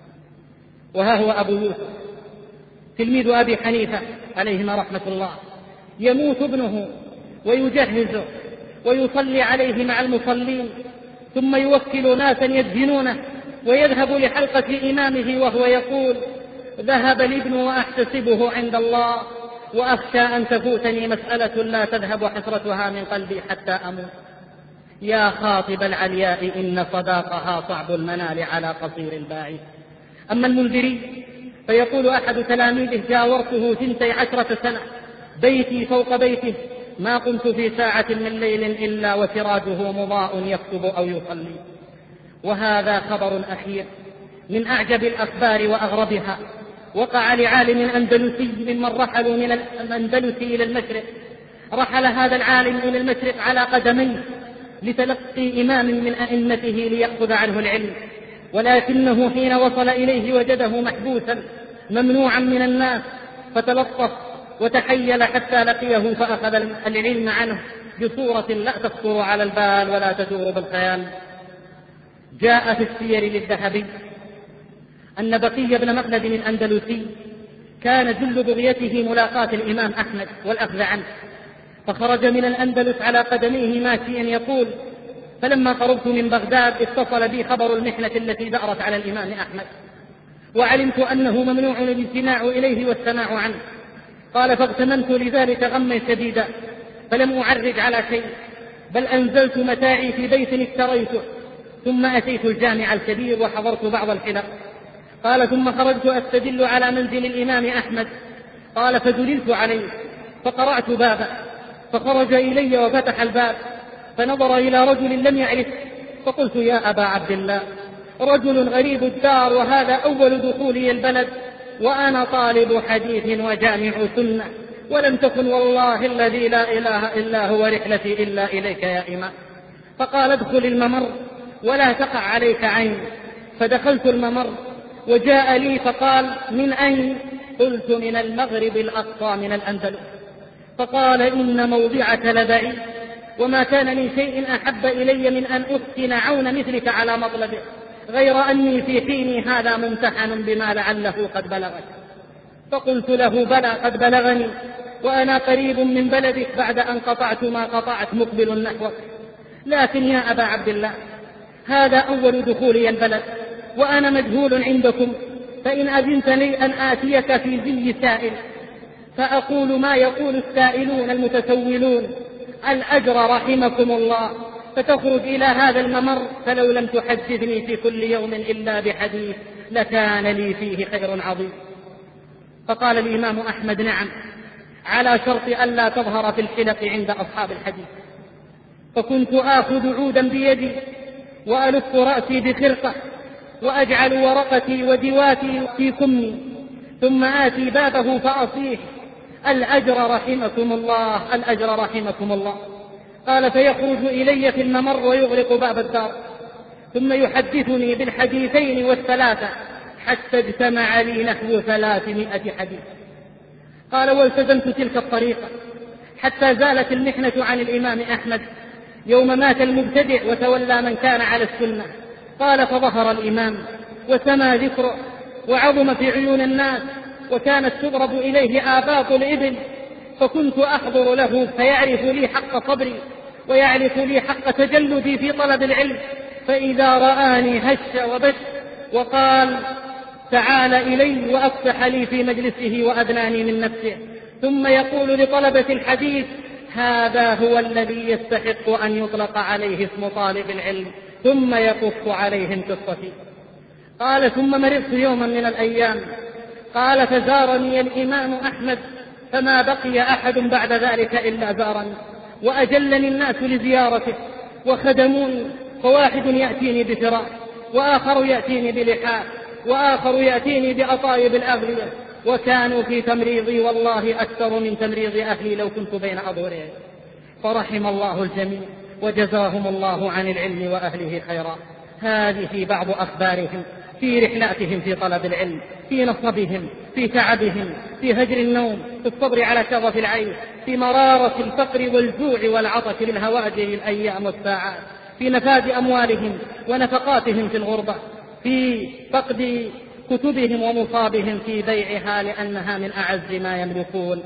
وها هو أبو يوسف تلميذ أبي حنيفة عليهما رحمة الله، يموت ابنه ويجهزه ويصلي عليه مع المصلين، ثم يوكل ناسا يدهنونه ويذهب لحلقة إمامه وهو يقول: ذهب الابن وأحتسبه عند الله، وأخشى أن تفوتني مسألة لا تذهب حسرتها من قلبي حتى أموت. يا خاطب العلياء إن صداقها صعب المنال على قصير الباعث. أما المنذري فيقول أحد تلاميذه: جاورته ثنتي عشرة سنة، بيتي فوق بيته، ما قمت في ساعة من ليل إلا وسراجه مضاء يكتب أو يصلي. وهذا خبر أخير من أعجب الأخبار وأغربها، وقع لعالم أندلسي ممن رحلوا من الأندلس إلى المشرق. رحل هذا العالم إلى المشرق على قدميه لتلقي إمام من أئمته ليأخذ عنه العلم، ولكنه حين وصل إليه وجده محبوسا ممنوعا من الناس، فتلطف وتحيل حتى لقيه فأخذ العلم عنه بصورة لا تخطر على البال ولا تدور بالخيال. جاء في السير للذهبي أن بقي بن مخلد الأندلسي كان جل بغيته ملاقاة الإمام أحمد والأخذ عنه، فخرج من الأندلس على قدميه ماشيا يقول: فلما قربت من بغداد اتصل بي خبر المحنة التي دارت على الإمام أحمد، وعلمت أنه ممنوع الاستماع إليه والسماع عنه. قال: فاغتنمت لذلك غما شديدا، فلم أعرج على شيء، بل أنزلت متاعي في بيت اشتريته، ثم أتيت الجامع الكبير وحضرت بعض الحلق. قال: ثم خرجت أستدل على منزل الإمام أحمد. قال: فدللت عليه فقرأت بابه، فخرج إلي وفتح الباب، فنظر إلى رجل لم يعرف، فقلت: يا أبا عبد الله، رجل غريب الدار، وهذا أول دخولي البلد، وأنا طالب حديث وجامع سنة، ولم تكن والله الذي لا إله إلا هو رحلتي إلا إليك يا إمام. فقال: ادخل الممر ولا تقع عليك عين. فدخلت الممر وجاء لي فقال: من أين؟ قلت: من المغرب الأقصى من الأندلس. فقال: إن موضعك لبعيد، وما كان من شيء أحب إلي من أن أحسن عون مثلك على مطلبه، غير أني في حيني هذا ممتحن بما لعله قد بلغك. فقلت له: بلى قد بلغني، وأنا قريب من بلدك بعد أن قطعت ما قطعت مقبل نحوك، لكن يا أبا عبد الله، هذا أول دخولي البلد، وأنا مجهول عندكم، فإن أذنت لي أن آتيك في زي سائل، فأقول ما يقول السائلون المتسولون: الأجر رحمكم الله، فتخرج إلى هذا الممر، فلو لم تحدثني في كل يوم إلا بحديث لكان لي فيه خير عظيم. فقال الإمام أحمد: نعم، على شرط ألا تظهر في الحلق عند أصحاب الحديث. فكنت آخذ عودا بيدي وألف رأسي بخرقة، وأجعل ورقتي ودواتي في كمي، ثم آتي بابه فأصيح: الأجر رحمكم الله، الأجر رحمكم الله. قال: فيخرج إلي في الممر ويغلق باب الدار، ثم يحدثني بالحديثين والثلاثة، حتى اجتمع لي نحو ثلاثمائة حديث. قال: والتزمت تلك الطريقة حتى زالت المحنة عن الإمام أحمد يوم مات المبتدع وتولى من كان على السنة. قال: فظهر الإمام وسمى ذكره وعظم في عيون الناس، وكانت تضرب إليه آباط الإبل، فكنت أحضر له فيعرف لي حق صبري ويعرف لي حق تجلدي في طلب العلم، فإذا رآني هش وبش وقال: تعال إلي، وأفتح لي في مجلسه وأدناني من نفسه، ثم يقول لطلبة الحديث: هذا هو الذي يستحق أن يطلق عليه اسم طالب العلم، ثم يقص عليهم قصتي. قال: ثم مرضت يوما من الأيام. قال: فزارني الإمام أحمد، فما بقي أحد بعد ذلك إلا زارني، وأجلني الناس لزيارته وخدموني، فواحد يأتيني بفراش، وآخر يأتيني بلحاف، وآخر يأتيني بأطايب الأغلية، وكانوا في تمريضي والله أكثر من تمريض أهلي لو كنت بين أظهرهم. فرحم الله الجميع وجزاهم الله عن العلم وأهله خيرا. هذه بعض أخبارهم في رحلاتهم في طلب العلم، في نصبهم، في تعبهم، في هجر النوم، في الصبر على شظف العين، في مرارة الفقر والجوع والعطش للهواجر الأيام والساعات، في نفاذ أموالهم ونفقاتهم في الغربة، في فقد كتبهم ومصابهم في بيعها لأنها من أعز ما يملكون.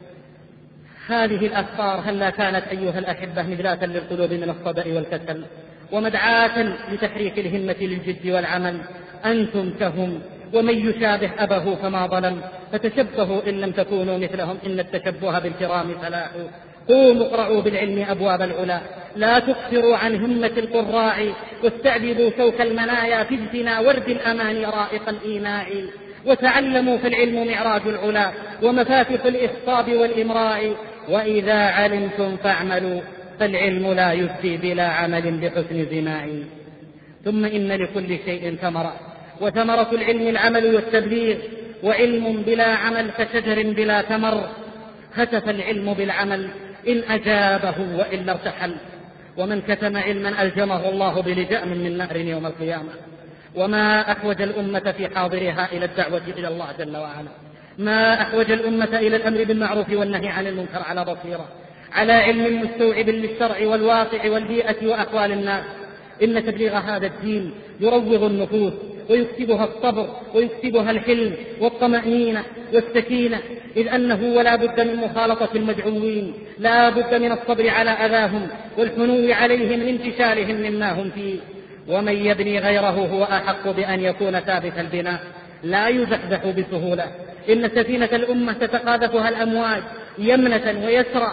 هذه الأخبار هلا كانت أيها الأحبة مذلاة للقلوب من الصدأ والكسل، ومدعاة لتحريك الهمة للجد والعمل. أنتم كهم، ومن يشابه أبه فما ظلم، فتشبهوا إن لم تكونوا مثلهم، إن التشبه بالكرام فلاح. قوموا اقرعوا بالعلم أبواب العلا، لا تقصروا عن همة القراع، واستعبدوا شوك المنايا في اجتنا ورد الأمان رائق الإيناع. وتعلموا في العلم معراج العلا، ومفاتح الإخطاب والإمراء. وإذا علمتم فاعملوا، فالعلم لا يفتي بلا عمل بحسن زماع. ثم إن لكل شيء ثمرة، وثمرة العلم العمل والتبليغ، وعلم بلا عمل كشجر بلا ثمر. هتف العلم بالعمل إن أجابه وإلا ارتحل، ومن كتم علما ألجمه الله بلجأم من نار يوم القيامة. وما أحوج الأمة في حاضرها إلى الدعوة إلى الله جل وعلا، ما أحوج الأمة إلى الأمر بالمعروف والنهي عن المنكر على بصيرة، على علم مستوعب للشرع والواقع والبيئة وأحوال الناس. إن تبليغ هذا الدين يروض النفوس ويكسبها الصبر ويكسبها الحلم والطمأنينة والسكينة، إذ أنه ولا بد من مخالطة المدعوين، لا بد من الصبر على أذاهم والحنو عليهم لانتشالهم مما هم فيه. ومن يبني غيره هو أحق بأن يكون ثابت البناء، لا يزحزح بسهولة. إن سفينة الأمة تتقاذفها الأمواج يمنة ويسرى،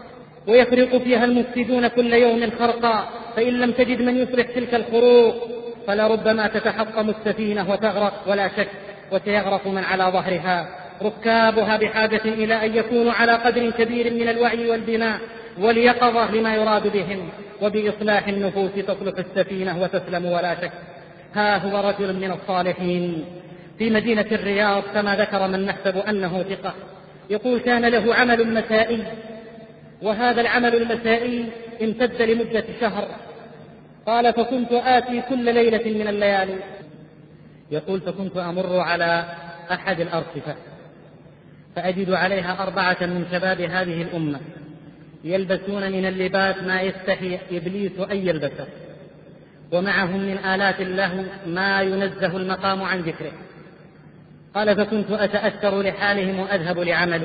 ويخرق فيها المفسدون كل يوم خرقا، فإن لم تجد من يصلح تلك الخروق فلربما تتحطم السفينة وتغرق، ولا شك وسيغرق من على ظهرها. ركابها بحاجة إلى أن يكونوا على قدر كبير من الوعي والبناء واليقظة لما يراد بهم، وبإصلاح النفوس تصلح السفينة وتسلم ولا شك. ها هو رجل من الصالحين في مدينة الرياض كما ذكر من نحسب أنه ثقة، يقول كان له عمل مسائي، وهذا العمل المسائي امتد لمدة شهر. قال فكنت آتي كل ليلة من الليالي، يقول فكنت أمر على أحد الأرصفة فأجد عليها أربعة من شباب هذه الأمة يلبسون من اللباس ما يستحي إبليس أن يلبسه، ومعهم من آلات الله ما ينزه المقام عن ذكره. قال فكنت أتأثر لحالهم وأذهب لعملي.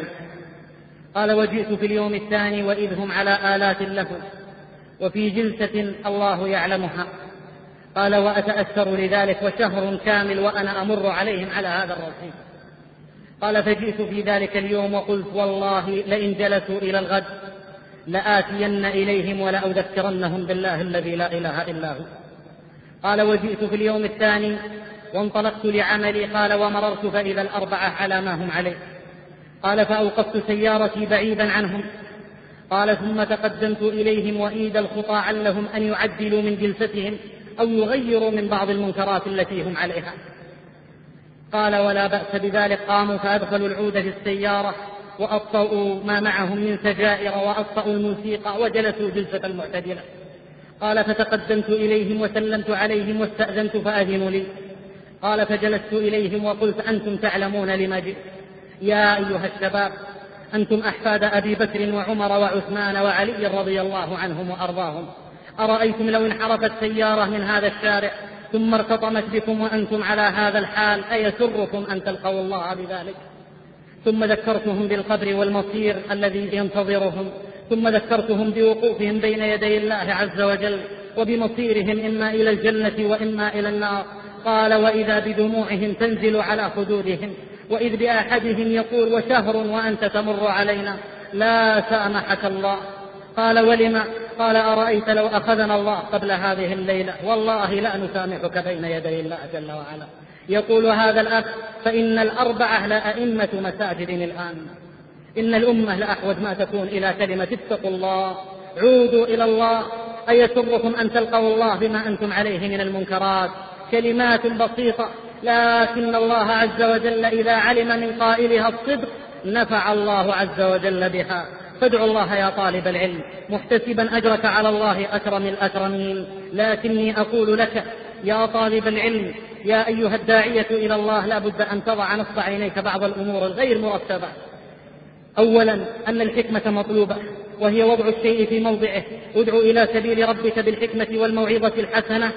قال وجئت في اليوم الثاني وإذ هم على آلات له وفي جلسة الله يعلمها. قال وأتأثر لذلك وشهر كامل وأنا أمر عليهم على هذا الرصيف. قال فجئت في ذلك اليوم وقلت والله لئن جلسوا إلى الغد لآتين إليهم ولأذكرنهم بالله الذي لا إله إلا هو. قال وجئت في اليوم الثاني وانطلقت لعملي. قال ومررت فإذا الأربعة على ما هم عليه. قال فأوقفت سيارتي بعيدا عنهم. قال ثم تقدمت إليهم وإيد الخطى علهم أن يعدلوا من جلستهم أو يغيروا من بعض المنكرات التي هم عليها. قال ولا بأس بذلك. قاموا فأدخلوا العود في السيارة وأطفأوا ما معهم من سجائر وأطفأوا الموسيقى وجلسوا جلسة المعتدلة. قال فتقدمت إليهم وسلمت عليهم واستأذنت فأذنوا لي. قال فجلست إليهم وقلت أنتم تعلمون لما جئت يا أيها الشباب، أنتم أحفاد أبي بكر وعمر وعثمان وعلي رضي الله عنهم وأرضاهم. أرأيتم لو انحرفت سيارة من هذا الشارع ثم ارتطمت بكم وأنتم على هذا الحال أيسركم أن تلقوا الله بذلك؟ ثم ذكرتهم بالقبر والمصير الذي ينتظرهم، ثم ذكرتهم بوقوفهم بين يدي الله عز وجل وبمصيرهم إما إلى الجنة وإما إلى النار. قال وإذا بدموعهم تنزل على خدودهم، وإذ بأحدهم يقول وشهر وأنت تمر علينا لا سامحك الله. قال ولما؟ قال أرأيت لو أخذنا الله قبل هذه الليلة والله لا نسامحك بين يدي الله جل وعلا. يقول هذا الأخ فإن الأربعة لأئمة مساجد الآن. إن الأمة لأحوج ما تكون إلى كلمة اتقوا الله، عودوا إلى الله. أيسركم أن تلقوا الله بما أنتم عليه من المنكرات؟ كلمات بسيطة، لكن الله عز وجل إذا علم من قائلها الصدق نفع الله عز وجل بها. فادعوا الله يا طالب العلم محتسبا أجرك على الله أكرم الأكرمين. لكني أقول لك يا طالب العلم يا أيها الداعية إلى الله لا بد أن تضع نصب عينيك بعض الأمور الغير مرتبة. أولا أن الحكمة مطلوبة وهي وضع الشيء في موضعه. ادعو إلى سبيل ربك بالحكمة والموعظة الحسنة،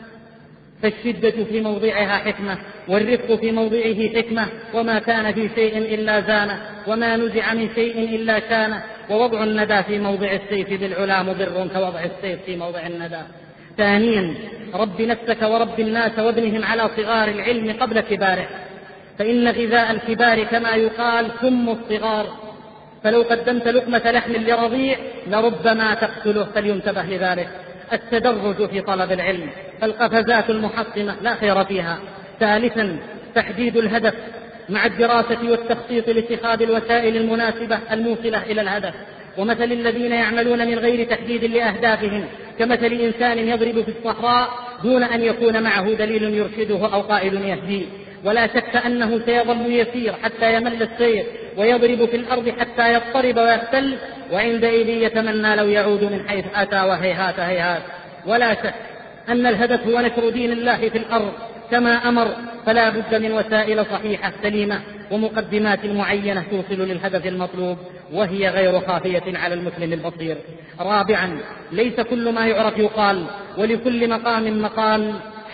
فالشدة في موضعها حكمة والرفق في موضعه حكمة. وما كان في شيء إلا زانه وما نزع من شيء إلا كانه. ووضع الندى في موضع السيف بالعلا مضر كوضع السيف في موضع الندى. ثانيا رب نفسك ورب الناس وابنهم على صغار العلم قبل كباره، فإن غذاء الكبار كما يقال سم الصغار. فلو قدمت لقمة لحم لرضيع لربما تقتله، فلينتبه لذلك. التدرج في طلب العلم، القفزات المحطمة لا خير فيها. ثالثا تحديد الهدف مع الدراسة والتخطيط لاتخاذ الوسائل المناسبة الموصلة إلى الهدف. ومثل الذين يعملون من غير تحديد لأهدافهم كمثل إنسان يضرب في الصحراء دون أن يكون معه دليل يرشده أو قائد يهديه. ولا شك أنه سيظل يسير حتى يمل السير ويضرب في الأرض حتى يضطرب ويختل، وعندئذ يتمنى لو يعود من حيث أتى وهيهات هيهات. ولا شك أن الهدف هو نشر دين الله في الأرض كما أمر، فلا بد من وسائل صحيحة سليمة ومقدمات معينة توصل للهدف المطلوب وهي غير خافية على المسلم البصير. رابعا ليس كل ما يعرف يقال، ولكل مقام مقال،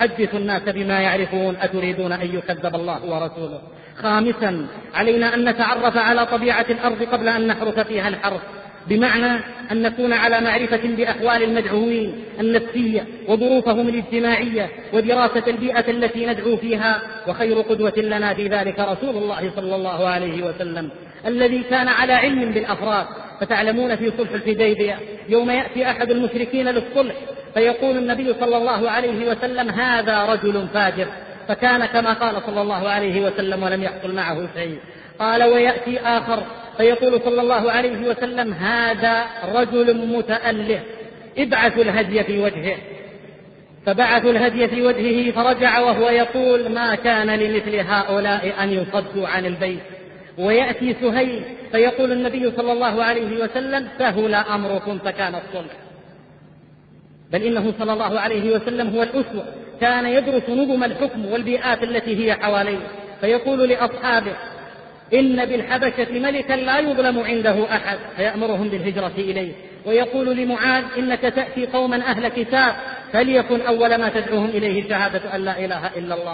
حدثوا الناس بما يعرفون أتريدون أن يكذب الله ورسوله. خامسا علينا أن نتعرف على طبيعة الأرض قبل أن نحرث فيها الحرث، بمعنى أن نكون على معرفة بأحوال المدعوين النفسية وظروفهم الاجتماعية ودراسة البيئة التي ندعو فيها، وخير قدوة لنا في ذلك رسول الله صلى الله عليه وسلم الذي كان على علم بالأفراد. فتعلمون في صلح الحديبية يوم يأتي أحد المشركين للصلح فيقول النبي صلى الله عليه وسلم هذا رجل فاجر، فكان كما قال صلى الله عليه وسلم ولم يحصل معه شيء. قال ويأتي آخر فيقول صلى الله عليه وسلم هذا رجل متأله، ابعثوا الهدي في وجهه. فبعثوا الهدي في وجهه فرجع وهو يقول ما كان لمثل هؤلاء أن يصدوا عن البيت. ويأتي سهيل فيقول النبي صلى الله عليه وسلم سهل أمركم فكان الصلح. بل إنه صلى الله عليه وسلم هو الأسوة، كان يدرس نظم الحكم والبيئات التي هي حواليه، فيقول لأصحابه إن بالحبشة ملكا لا يظلم عنده أحد، فيأمرهم بالهجرة إليه. ويقول لمعاذ إنك تأتي قوما أهل كتاب فليكن أول ما تدعوهم إليه شهادة أن لا إله إلا الله.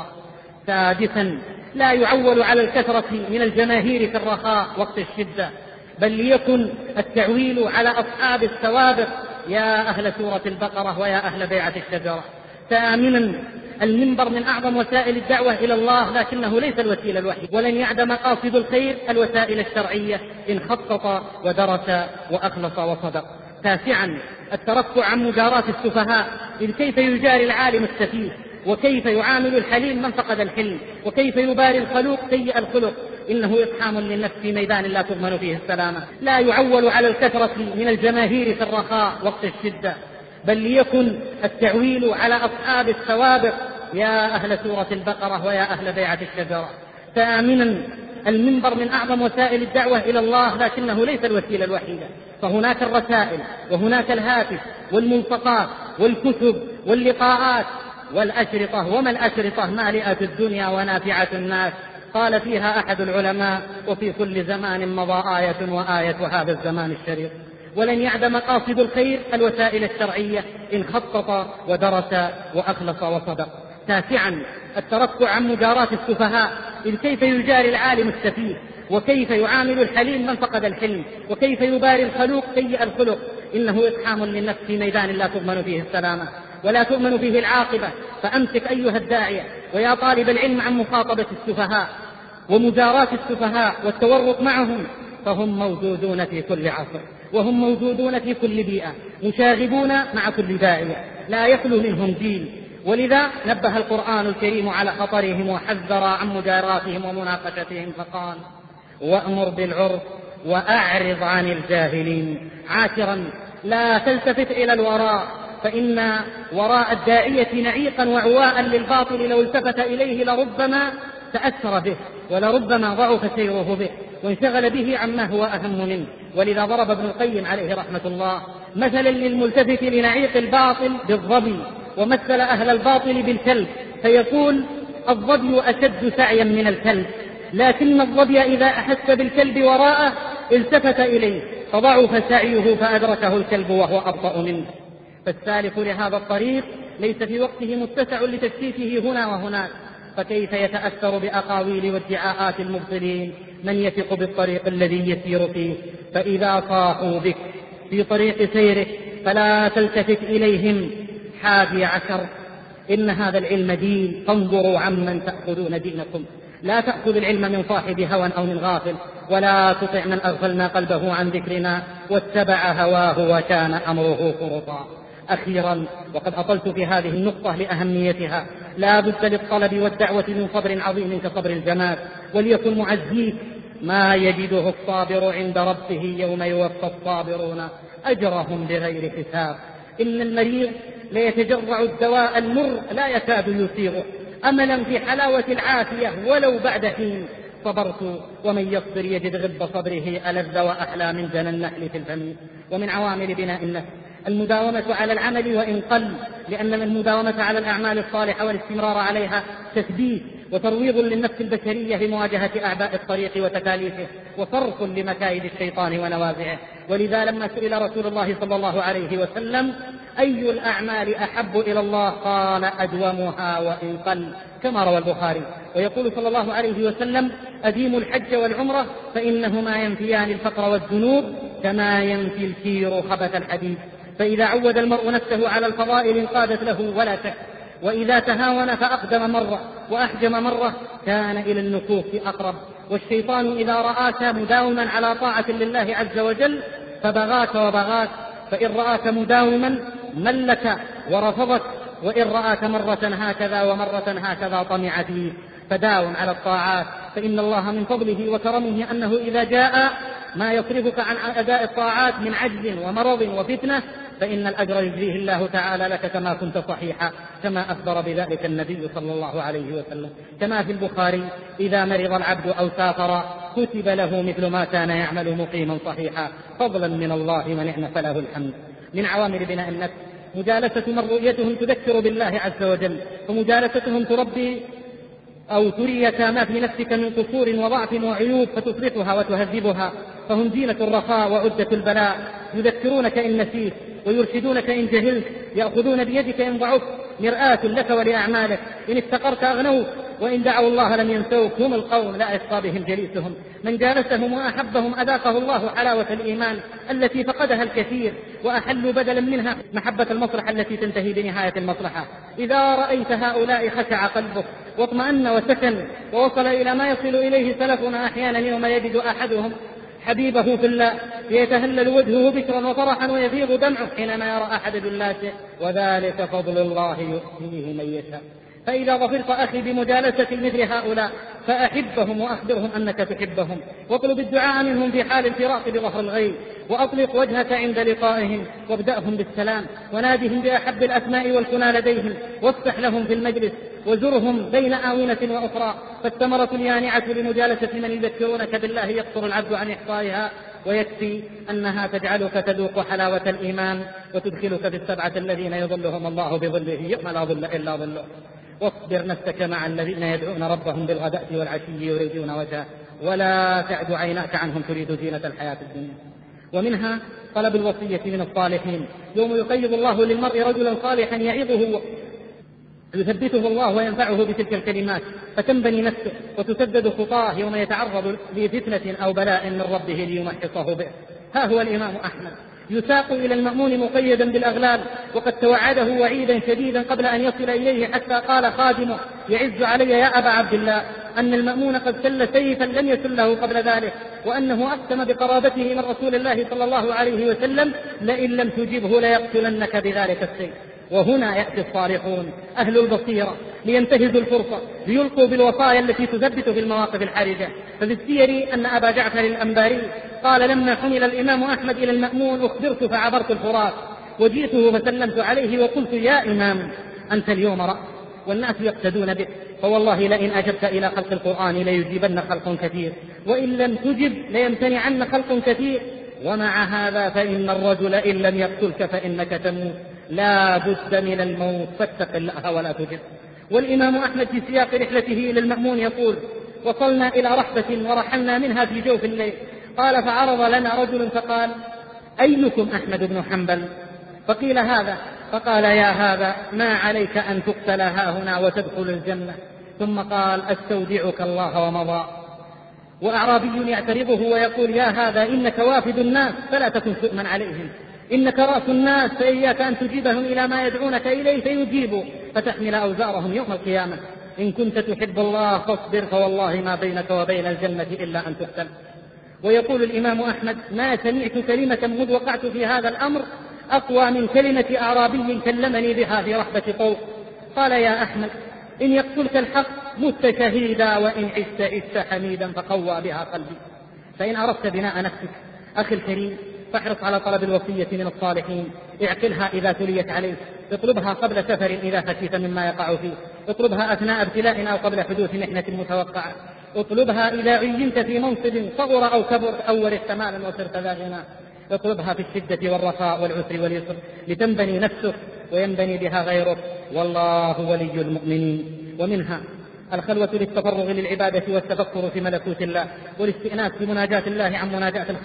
سادسا لا يعول على الكثرة من الجماهير في الرخاء وقت الشدة، بل ليكن التعويل على أصحاب السوابق يا أهل سورة البقرة ويا أهل بيعة الشجرة. ثامنا المنبر من أعظم وسائل الدعوة إلى الله، لكنه ليس الوسيلة الوحيد، ولن يعد مقاصد الخير الوسائل الشرعية إن خطط ودرس وأخلص وصدق. تاسعا الترفع عن مجاراة السفهاء، إذ كيف يجاري العالم السفيه، وكيف يعامل الحليم من فقد الحلم، وكيف يباري الخلوق سيء الخلق، إنه إقحام للنفس في ميدان لا تضمن فيه السلامة. لا يعول على الكثرة من الجماهير في الرخاء وقت الشدة، بل ليكن التعويل على أصحاب السوابق يا أهل سورة البقرة ويا أهل بيعة الشجرة. ثامنا المنبر من أعظم وسائل الدعوة إلى الله، لكنه ليس الوسيلة الوحيدة، فهناك الرسائل وهناك الهاتف والملصقات والكتب واللقاءات والأشرطة، وما الأشرطة مالئة الدنيا ونافعة الناس. قال فيها أحد العلماء وفي كل زمان مضى آية وآية هذا الزمان الشريف. ولن يعد مقاصد الخير الوسائل الشرعية إن خطط ودرس وأخلص وصدق. تاسعا الترفع عن مجاراة السفهاء، إذ كيف يجاري العالم السفيه، وكيف يعامل الحليم من فقد الحلم، وكيف يباري الخلوق سيء الخلق، إنه إقحام للنفس في ميدان لا تضمن فيه السلامة ولا تؤمن فيه العاقبة. فأمسك أيها الداعية ويا طالب العلم عن مخاطبة السفهاء ومجاراة السفهاء والتورط معهم، فهم موجودون في كل عصر، وهم موجودون في كل بيئة، مشاغبون مع كل داعية، لا يخلو منهم جيل. ولذا نبه القرآن الكريم على خطرهم وحذر عن مجاراتهم ومناقشتهم فقال وأمر بالعرف وأعرض عن الجاهلين. عاشرا لا تلتفت إلى الوراء، فإن وراء الداعية نعيقا وعواء للباطل لو التفت إليه لربما تأثر به ولربما ضعف سيره به وانشغل به عما هو أهم منه. ولذا ضرب ابن القيم عليه رحمة الله مثلا للملتفت لنعيق الباطل بالظبي، ومثل أهل الباطل بالكلب، فيقول الظبي أشد سعيا من الكلب، لكن الظبي إذا أحس بالكلب وراءه التفت إليه فضعف سعيه فأدركه الكلب وهو أبطأ منه. فالسالك لهذا الطريق ليس في وقته متسع لتكشيفه هنا وهناك، فكيف يتأثر بأقاويل وادعاءات المبطلين من يثق بالطريق الذي يسير فيه؟ فإذا صاحوا بك في طريق سيرك فلا تلتفت إليهم. حادي عشر إن هذا العلم دين، فانظروا عمن تأخذون دينكم. لا تأخذ العلم من صاحب هوى أو من غافل، ولا تطع من أغفلنا قلبه عن ذكرنا واتبع هواه وكان أمره فرطا. أخيرا وقد أطلت في هذه النقطة لأهميتها، لا بد للطلب والدعوة من صبر عظيم كصبر الجماد، وليكن معزيك ما يجده الصابر عند ربه يوم يوفى الصابرون أجرهم بغير حساب. إن المريض ليتجرع الدواء المر لا يكاد يسيغه أملا في حلاوة العافية ولو بعد حين. صبرت ومن يصبر يجد غب صبره ألذ وأحلى من جنى النحل في الفم. ومن عوامل بناء النفس المداومة على العمل وإن قل، لأن المداومة على الأعمال الصالحة والاستمرار عليها تثبيت وترويض للنفس البشرية لمواجهة أعباء الطريق وتكاليفه، وصرف لمكايد الشيطان ونوازعه. ولذا لما سئل رسول الله صلى الله عليه وسلم أي الأعمال أحب إلى الله؟ قال أدومها وإن قل، كما روى البخاري. ويقول صلى الله عليه وسلم: أديموا الحج والعمرة فإنهما ينفيان الفقر والذنوب كما ينفي الكير خبث الحديد. فإذا عود المرء نفسه على الفضائل انقادت له ولا شك، وإذا تهاون فأقدم مرة وأحجم مرة كان إلى النكوف أقرب. والشيطان إذا رآك مداوما على طاعة لله عز وجل فبغاك وبغاك، فإن رآك مداوما ملك ورفضك، وإن رآك مرة هكذا ومرة هكذا طمع فيه. فداوم على الطاعات، فإن الله من فضله وكرمه أنه إذا جاء ما يصرفك عن أداء الطاعات من عجز ومرض وفتنة فإن الأجر يجزيه الله تعالى لك كما كنت صحيحا، كما أخبر بذلك النبي صلى الله عليه وسلم، كما في البخاري: إذا مرض العبد أو سافر كتب له مثل ما كان يعمل مقيما صحيحا، فضلا من الله ونعم فله الحمد. من عوامل بناء النفس مجالسة من رؤيتهم تذكر بالله عز وجل، ومجالستهم تربي أو تريك ما في نفسك من قصور وضعف وعيوب فتصلحها وتهذبها، فهم زينة الرخاء وعدة البلاء، يذكرونك إن نسيت ويرشدونك إن جهلت، يأخذون بيدك إن ضعفت، مرآة لك ولأعمالك، إن افتقرت أغنوك وإن دعوا الله لم ينسوك. هم القوم لا يشقى بهم جليسهم، من جالسهم وأحبهم أذاقه الله حلاوة الإيمان التي فقدها الكثير، وأحلوا بدلا منها محبة المصلحة التي تنتهي بنهاية المصلحة. إذا رأيت هؤلاء خشع قلبك واطمأن وسكن، ووصل إلى ما يصل إليه سلفنا أحيانا يوم يجد أحدهم حبيبه في الله يتهلل وجهه بشرا وفرحا ويفيض دمعه حينما يرى أحد جلاته، وذلك فضل الله يؤتيه من يشاء. فإذا ظفرت أخي بمجالسة مثل هؤلاء فأحبهم وأخبرهم أنك تحبهم، واطلب الدعاء منهم في حال الفراق بظهر الغيب، وأطلق وجهك عند لقائهم، وابدأهم بالسلام، ونادهم بأحب الأسماء والكنى لديهم، وافتح لهم في المجلس، وزرهم بين آونة وأخرى. فالثمرة اليانعة لمجالسة من يذكرونك بالله يقصر العبد عن إحصائها، ويكفي أنها تجعلك تذوق حلاوة الإيمان وتدخلك في السبعة الذين يظلهم الله بظله يوم لا ظل إلا ظله. واصبر نفسك مع الذين يدعون ربهم بالغداة والعشي يريدون وجهه، ولا تعد عيناك عنهم تريد زينة الحياة الدنيا. ومنها طلب الوصية من الصالحين، يوم يقيض الله للمرء رجلا صالحا يعظه يثبته الله وينفعه بتلك الكلمات، فتنبني نفسه وتسدد خطاه يوم يتعرض لفتنة أو بلاء من ربه ليمحصه به. ها هو الإمام أحمد يساق إلى المأمون مقيدا بالأغلال، وقد توعده وعيدا شديدا قبل أن يصل إليه، حتى قال خادمه: يعز علي يا أبا عبد الله أن المأمون قد سل سيفا لم يسله قبل ذلك، وأنه أقسم بقرابته من رسول الله صلى الله عليه وسلم لئن لم تجبه ليقتلنك بذلك السيف. وهنا يأتي الصالحون أهل البصيرة لينتهزوا الفرصة ليلقوا بالوصايا التي تثبت في المواقف الحرجة. ففي السير أن أبا جعفر الأنباري قال: لما حمل الإمام أحمد إلى المأمون أخبرت فعبرت الفرات، وجئته فسلمت عليه وقلت: يا إمام أنت اليوم رأس والناس يقتدون بك، فوالله لئن أجبت إلى خلق القرآن ليجيبن خلق كثير، وإن لم تجب ليمتنعن خلق كثير، ومع هذا فإن الرجل إن لم يقتلك فإنك تموت، لا بد من الموت فاتق الله ولا تجب. والإمام أحمد في سياق رحلته إلى المأمون يقول: وصلنا إلى رحبة ورحلنا منها في جوف الليل، قال: فعرض لنا رجل فقال: أيكم أحمد بن حنبل؟ فقيل: هذا. فقال: يا هذا ما عليك أن تقتل هاهنا وتدخل الجنة. ثم قال: استودعك الله ومضى. وأعرابي يعترضه ويقول: يا هذا إنك وافد الناس فلا تكن سؤما عليهم، إنك رأس الناس فإياك أن تجيبهم إلى ما يدعونك إليه فيجيبوا فتحمل أوزارهم يوم القيامة. إن كنت تحب الله فاصبر فوالله ما بينك وبين الجنة إلا أن تقتل. ويقول الإمام أحمد: ما سمعت كلمة مذ وقعت في هذا الأمر أقوى من كلمة أعرابي كلمني بها في رحبة طوق. قال: يا أحمد إن يقتلك الحق مت شهيدا، وإن عشت عشت حميدا فقوى بها قلبي. فإن أردت بناء نفسك أخي الكريم فاحرص على طلب الوصية من الصالحين، اعقلها إذا تليت عليك، اطلبها قبل سفر إذا خشيت مما يقع فيه، اطلبها أثناء ابتلاء أو قبل حدوث محنة متوقعة، اطلبها إذا عينت في منصب صغر أو كبر أو ورثت مالا وصرت ذا غنى، اطلبها في الشدة والرخاء والعسر واليسر لتنبني نفسك وينبني بها غيرك، والله ولي المؤمنين. ومنها الخلوة للتفرغ للعبادة والتفكر في ملكوت الله، والاستئناس بمناجاة الله عن مناجاة الخلق،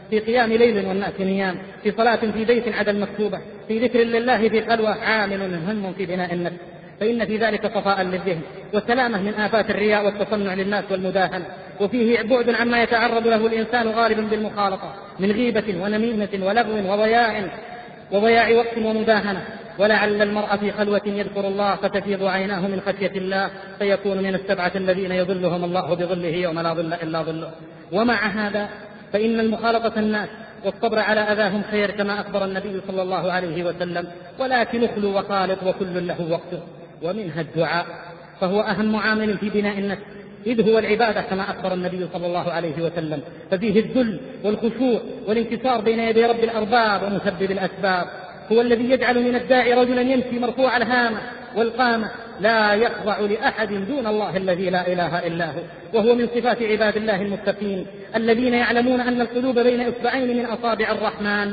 في قيام ليل والناس نيام، في صلاة في بيت عدا المكتوبة، في ذكر لله في خلوة، عامل هم في بناء النفس، فإن في ذلك صفاء للذهن وسلامة من آفات الرياء والتصنع للناس والمداهنة، وفيه بعد عما يتعرض له الإنسان غالبا بالمخالطة من غيبة ونميمة ولغو وضياع وضياع وقت ومداهنة. ولعل المرء في خلوة يذكر الله فتفيض عيناه من خشية الله فيكون من السبعة الذين يظلهم الله بظله يوم لا ظل إلا ظله. ومع هذا فإن المخالطة الناس والصبر على أذاهم خير كما أخبر النبي صلى الله عليه وسلم، ولكن اخلو وخالط وكل له وقته. ومنها الدعاء، فهو أهم عامل في بناء النفس، إذ هو العبادة كما أخبر النبي صلى الله عليه وسلم، ففيه الذل والخشوع والانكسار بين يدي رب الأرباب ومسبب الأسباب. هو الذي يجعل من الداعي رجلا يمشي مرفوع الهامة والقامة لا يخضع لأحد دون الله الذي لا إله إلا هو. وهو من صفات عباد الله المتقين الذين يعلمون أن القلوب بين إصبعين من أصابع الرحمن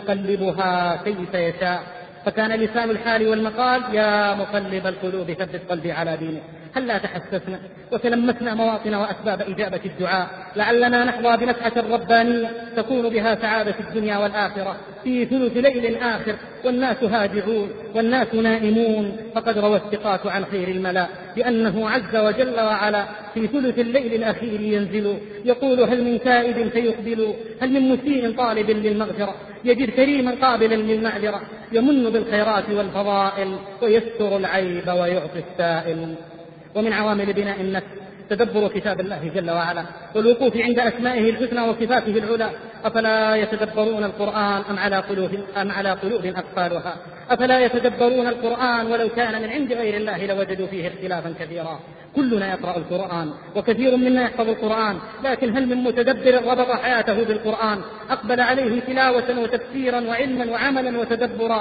يقلبها كيف يشاء. فكان لسان الحال والمقال يا مقلب القلوب ثبت قلبي على دينك. هل لا تحسسنا وتلمسنا مواطن وأسباب إجابة الدعاء، لعلنا نحظى بنفحة ربانية تكون بها سعادة الدنيا والآخرة في ثلث ليل آخر والناس هاجعون والناس نائمون. فقد روى الثقات عن خير الملا بأنه عز وجل وعلا في ثلث الليل الأخير ينزل يقول هل من تائب فيقبل، هل من مسيء طالب للمغفرة يجد كريما قابلا للمعذرة، يمن بالخيرات والفضائل ويستر العيب ويعطي السائل. ومن عوامل بناء النفس تدبر كتاب الله جل وعلا والوقوف عند أسمائه الحسنى وصفاته العلى. أفلا يتدبرون القرآن أم على قلوب أم على قلوب أقفالها أفلا يتدبرون القرآن ولو كان من عند غير الله لوجدوا فيه اختلافا كثيرا. كلنا يقرأ القرآن وكثير منا يحفظ القرآن، لكن هل من متدبر ربط حياته بالقرآن أقبل عليه تلاوة وتفسيرا وعلما وعملا وتدبرا؟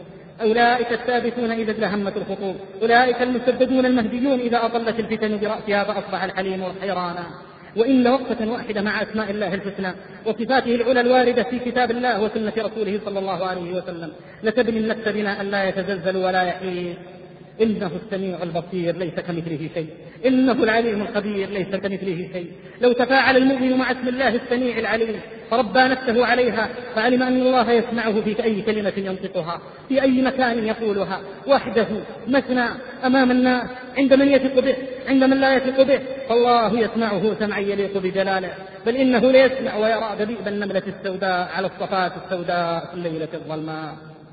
أولئك الثابتون إذا ازدهمت الخطوب، أولئك المسددون المهديون إذا أطلت الفتن برأسها فأصبح الحليم حيرانا. وإن وقفة واحدة مع أسماء الله الحسنى وصفاته العلى الواردة في كتاب الله وسنة رسوله صلى الله عليه وسلم لتبني النفس بناء لا يتزلزل ولا يحيي. إنه السميع البصير ليس كمثله شيء، إنه العليم الخبير ليس كمثله شيء. لو تفاعل المؤمن مع اسم الله السميع العليم فربى نفسه عليها فعلم أن الله يسمعه في أي كلمة ينطقها، في أي مكان يقولها، وحده مثنى أمام الناس، عند من يثق به، عند من لا يثق به، فالله يسمعه سمعا يليق بجلاله. بل إنه ليسمع ويرى دبيب النملة السوداء على الصفات السوداء في الليلة الظلماء.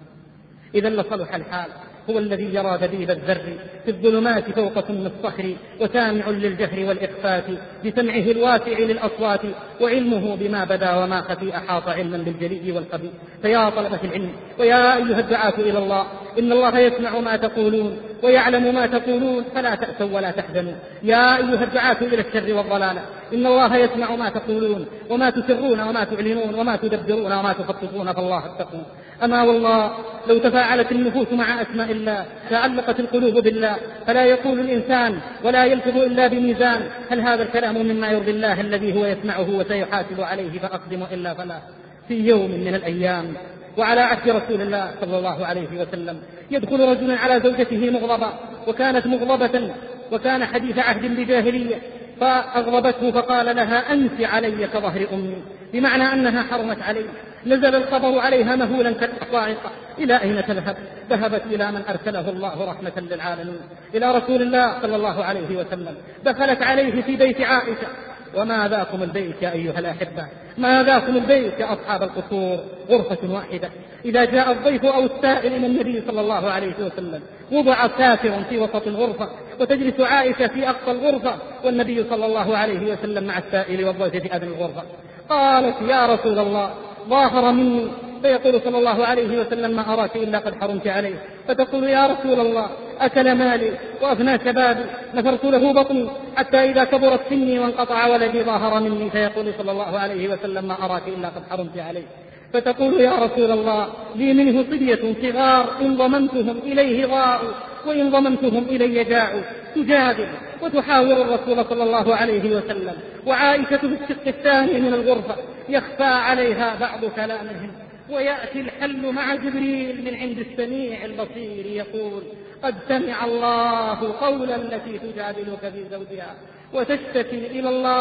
إذا لصلح الحال. هو الذي يرى دبيب الذر في الظلمات فوق سم الصخر، وسامع للجهر والإخفات بسمعه الواسع للأصوات، وعلمه بما بدا وما خفي أحاط علما بالجلي والخفي. فيا طلبة العلم ويا أيها الدعاة إلى الله، إن الله يسمع ما تقولون ويعلم ما تقولون فلا تأسوا ولا تحزنوا. يا أيها الدعاة إلى الشر والضلالة، إن الله يسمع ما تقولون وما تسرون وما تعلنون وما تدبرون وما تخططون، فالله اتقون. أما والله لو تفاعلت النفوس مع أسماء الله تعلقت القلوب بالله، فلا يقول الإنسان ولا يلفظ إلا بميزان. هل هذا الكلام مما يرضي الله الذي هو يسمعه وسيحاسب عليه فأقدم إلا فلا؟ في يوم من الأيام وعلى عهد رسول الله صلى الله عليه وسلم يدخل رجل على زوجته مغضبا، وكانت مغضبة وكان حديث عهد بجاهلية، فأغضبته فقال لها أنت علي كظهر أمي، بمعنى أنها حرمت عليه. نزل الخبر عليها مهولا كالصاعقة. إلى أين تذهب؟ ذهبت إلى من أرسله الله رحمة للعالمين، إلى رسول الله صلى الله عليه وسلم. دخلت عليه في بيت عائشة. وما ذاكم البيت يا أيها الأحبة، ما ذاكم البيت يا أصحاب القصور؟ غرفة واحدة. إذا جاء الضيف أو السائل من النبي صلى الله عليه وسلم وضع ساتر في وسط الغرفة، وتجلس عائشة في أقصى الغرفة، والنبي صلى الله عليه وسلم مع السائل والضيف في أدنى الغرفة. قالت يا رسول الله ظاهر مني، فيقول صلى الله عليه وسلم ما أراك إلا قد حرمت عليه. فتقول يا رسول الله أكل مالي وأفنى شبابي، نفرت له بطني حتى إذا كبرت سني وانقطع ولدي ظاهر مني. فيقول صلى الله عليه وسلم ما أراك إلا قد حرمت عليه. فتقول يا رسول الله لي منه صبية صغار إن ضممتهم إليه ضاعوا وإن ضممتهم إلي جاعوا. تجادل وتحاور الرسول صلى الله عليه وسلم، وعائشة في الشق الثاني من الغرفة يخفى عليها بعض كلامهم. ويأتي الحل مع جبريل من عند السميع البصير يقول قد سمع الله قولا التي تجادلك في زوجها وتشتكي إلى الله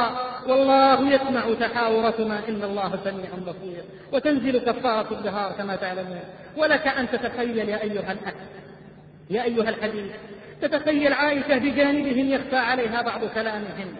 والله يسمع تحاوركما إن الله سميع بصير. وتنزل كفارة الدهار كما تعلمون. ولك أن تتخيل يا أيها الأخ يا أيها الحبيب، تتخيل عائشة بجانبهم يخفى عليها بعض كلامهم: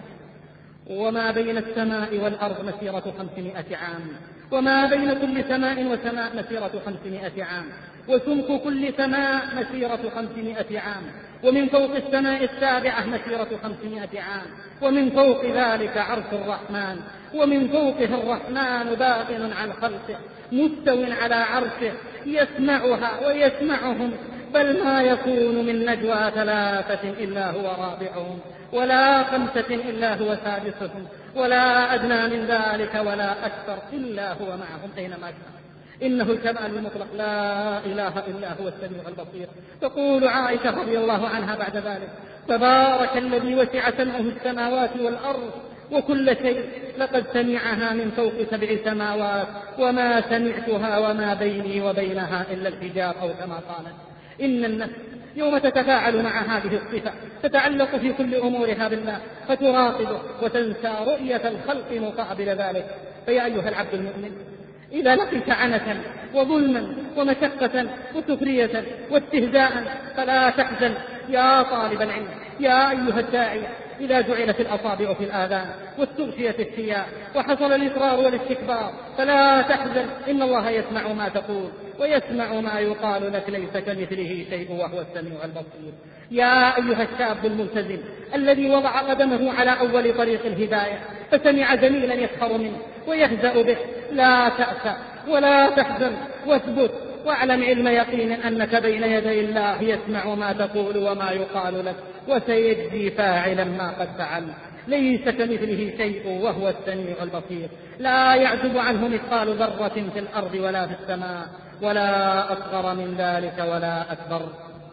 وما بين السماء والأرض مسيرة خمسمائة عام، وما بين كل سماء وسماء مسيرة خمسمائة عام، وسمك كل سماء مسيرة خمسمائة عام، ومن فوق السماء السابعة مسيرة خمسمائة عام، ومن فوق ذلك عرش الرحمن، ومن فوقه الرحمن باطن عن خلقه مستو على عرشه يسمعها ويسمعهم. بل ما يكون من نجوى ثلاثة إلا هو رابعهم، ولا خمسة إلا هو سادسهم، ولا أدنى من ذلك ولا أكثر إلا هو معهم أينما كان. إنه الكمال المطلق، لا إله إلا هو السميع البصير. تقول عائشة رضي الله عنها بعد ذلك: تبارك الذي وسع سمعه السماوات والأرض وكل شيء، لقد سمعها من فوق سبع سماوات وما سمعتها وما بيني وبينها إلا الحجاب، أو كما قالت. إن النفس يوم تتفاعل مع هذه الصفة تتعلق في كل أمورها بالله، فتراقبه وتنسى رؤية الخلق مقابل ذلك. فيا أيها العبد المؤمن، إذا لقيت عنة وظلما ومشقة وسخرية واستهزاء فلا تحزن يا طالب العلم، يا أيها الداعي. إذا جعلت الأصابع في الآذان واستغشيت الثياب وحصل الإصرار والاستكبار فلا تحزن، إن الله يسمع ما تقول ويسمع ما يقال لك، ليس كمثله شيء وهو السميع البصير. يا أيها الشاب الملتزم الذي وضع قدمه على أول طريق الهداية فسمع زميلا يسخر منه ويهزأ به، لا تأسى ولا تحزن، واثبت واعلم علم يقين أنك بين يدي الله يسمع ما تقول وما يقال لك، وسيجزي فاعلا ما قد فعل. ليس كمثله شيء وهو السميع البصير. لا يعزب عنه مثقال ذرة في الأرض ولا في السماء، ولا أصغر من ذلك ولا أكبر.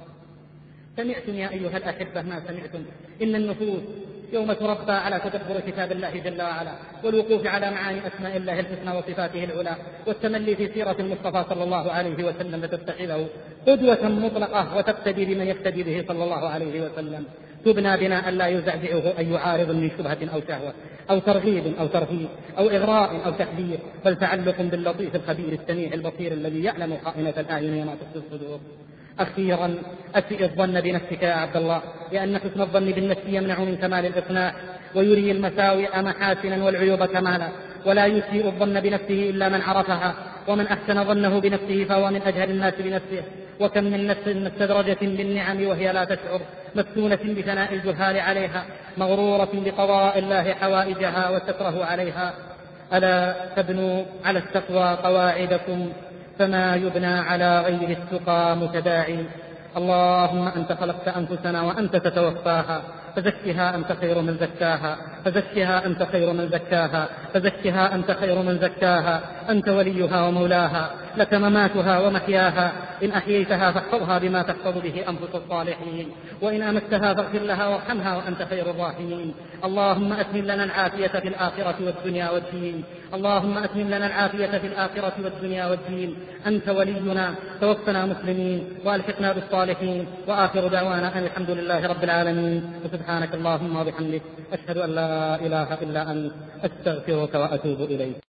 سمعتم يا أيها الأحبة ما سمعتم. إن النفوس يوم تربى على تدبر كتاب الله جل وعلا والوقوف على معاني أسماء الله الحسنى وصفاته العلى والتملي في سيرة المصطفى صلى الله عليه وسلم لتتخذه قدوة مطلقة وتقتدي بمن يقتدي به صلى الله عليه وسلم، تبنى بناء لا يزعزعه أي عارض من شبهة أو شهوة أو ترغيب أو ترهيب أو إغراء أو تحذير، بل تعلق باللطيف الخبير السميع البصير الذي يعلم خائنة الأعين وما تخفي الصدور. أخيرا، أسئ الظن بنفسك يا عبد الله، لأن حسن الظن بالنفس يمنع من كمال الإقناع ويري المساوئ محاسنا والعيوب كمالا، ولا يسيء الظن بنفسه إلا من عرفها، ومن أحسن ظنه بنفسه فهو من أجهل الناس بنفسه. وكم من نفس مستدرجة بالنعم وهي لا تشعر، مفتونة بثناء الجهال عليها، مغرورة بقضاء الله حوائجها وستره عليها. ألا تبنوا على التقوى قواعدكم، فما يبنى على غير التقى متداعي. اللهم أنت خلقت أنفسنا وأنت تتوفاها، فزكها أنت خير من زكاها، فزكها أنت خير من زكاها، فزكها أنت خير من زكاها، أنت وليها ومولاها، لك مماتها ومحياها. إن أحييتها فاحفظها بما تحفظ به أنفس الصالحين، وإن أمتها فاغفر لها وارحمها وأنت خير الراحمين. اللهم أتمم لنا العافية في الآخرة والدنيا والدين، اللهم أتمم لنا العافية في الآخرة والدنيا والدين. أنت ولينا، توفنا مسلمين وألحقنا بالصالحين. وآخر دعوانا أن الحمد لله رب العالمين. وسبحانك اللهم وبحمدك، أشهد أن لا إله إلا أنت، أستغفرك وأتوب إليك.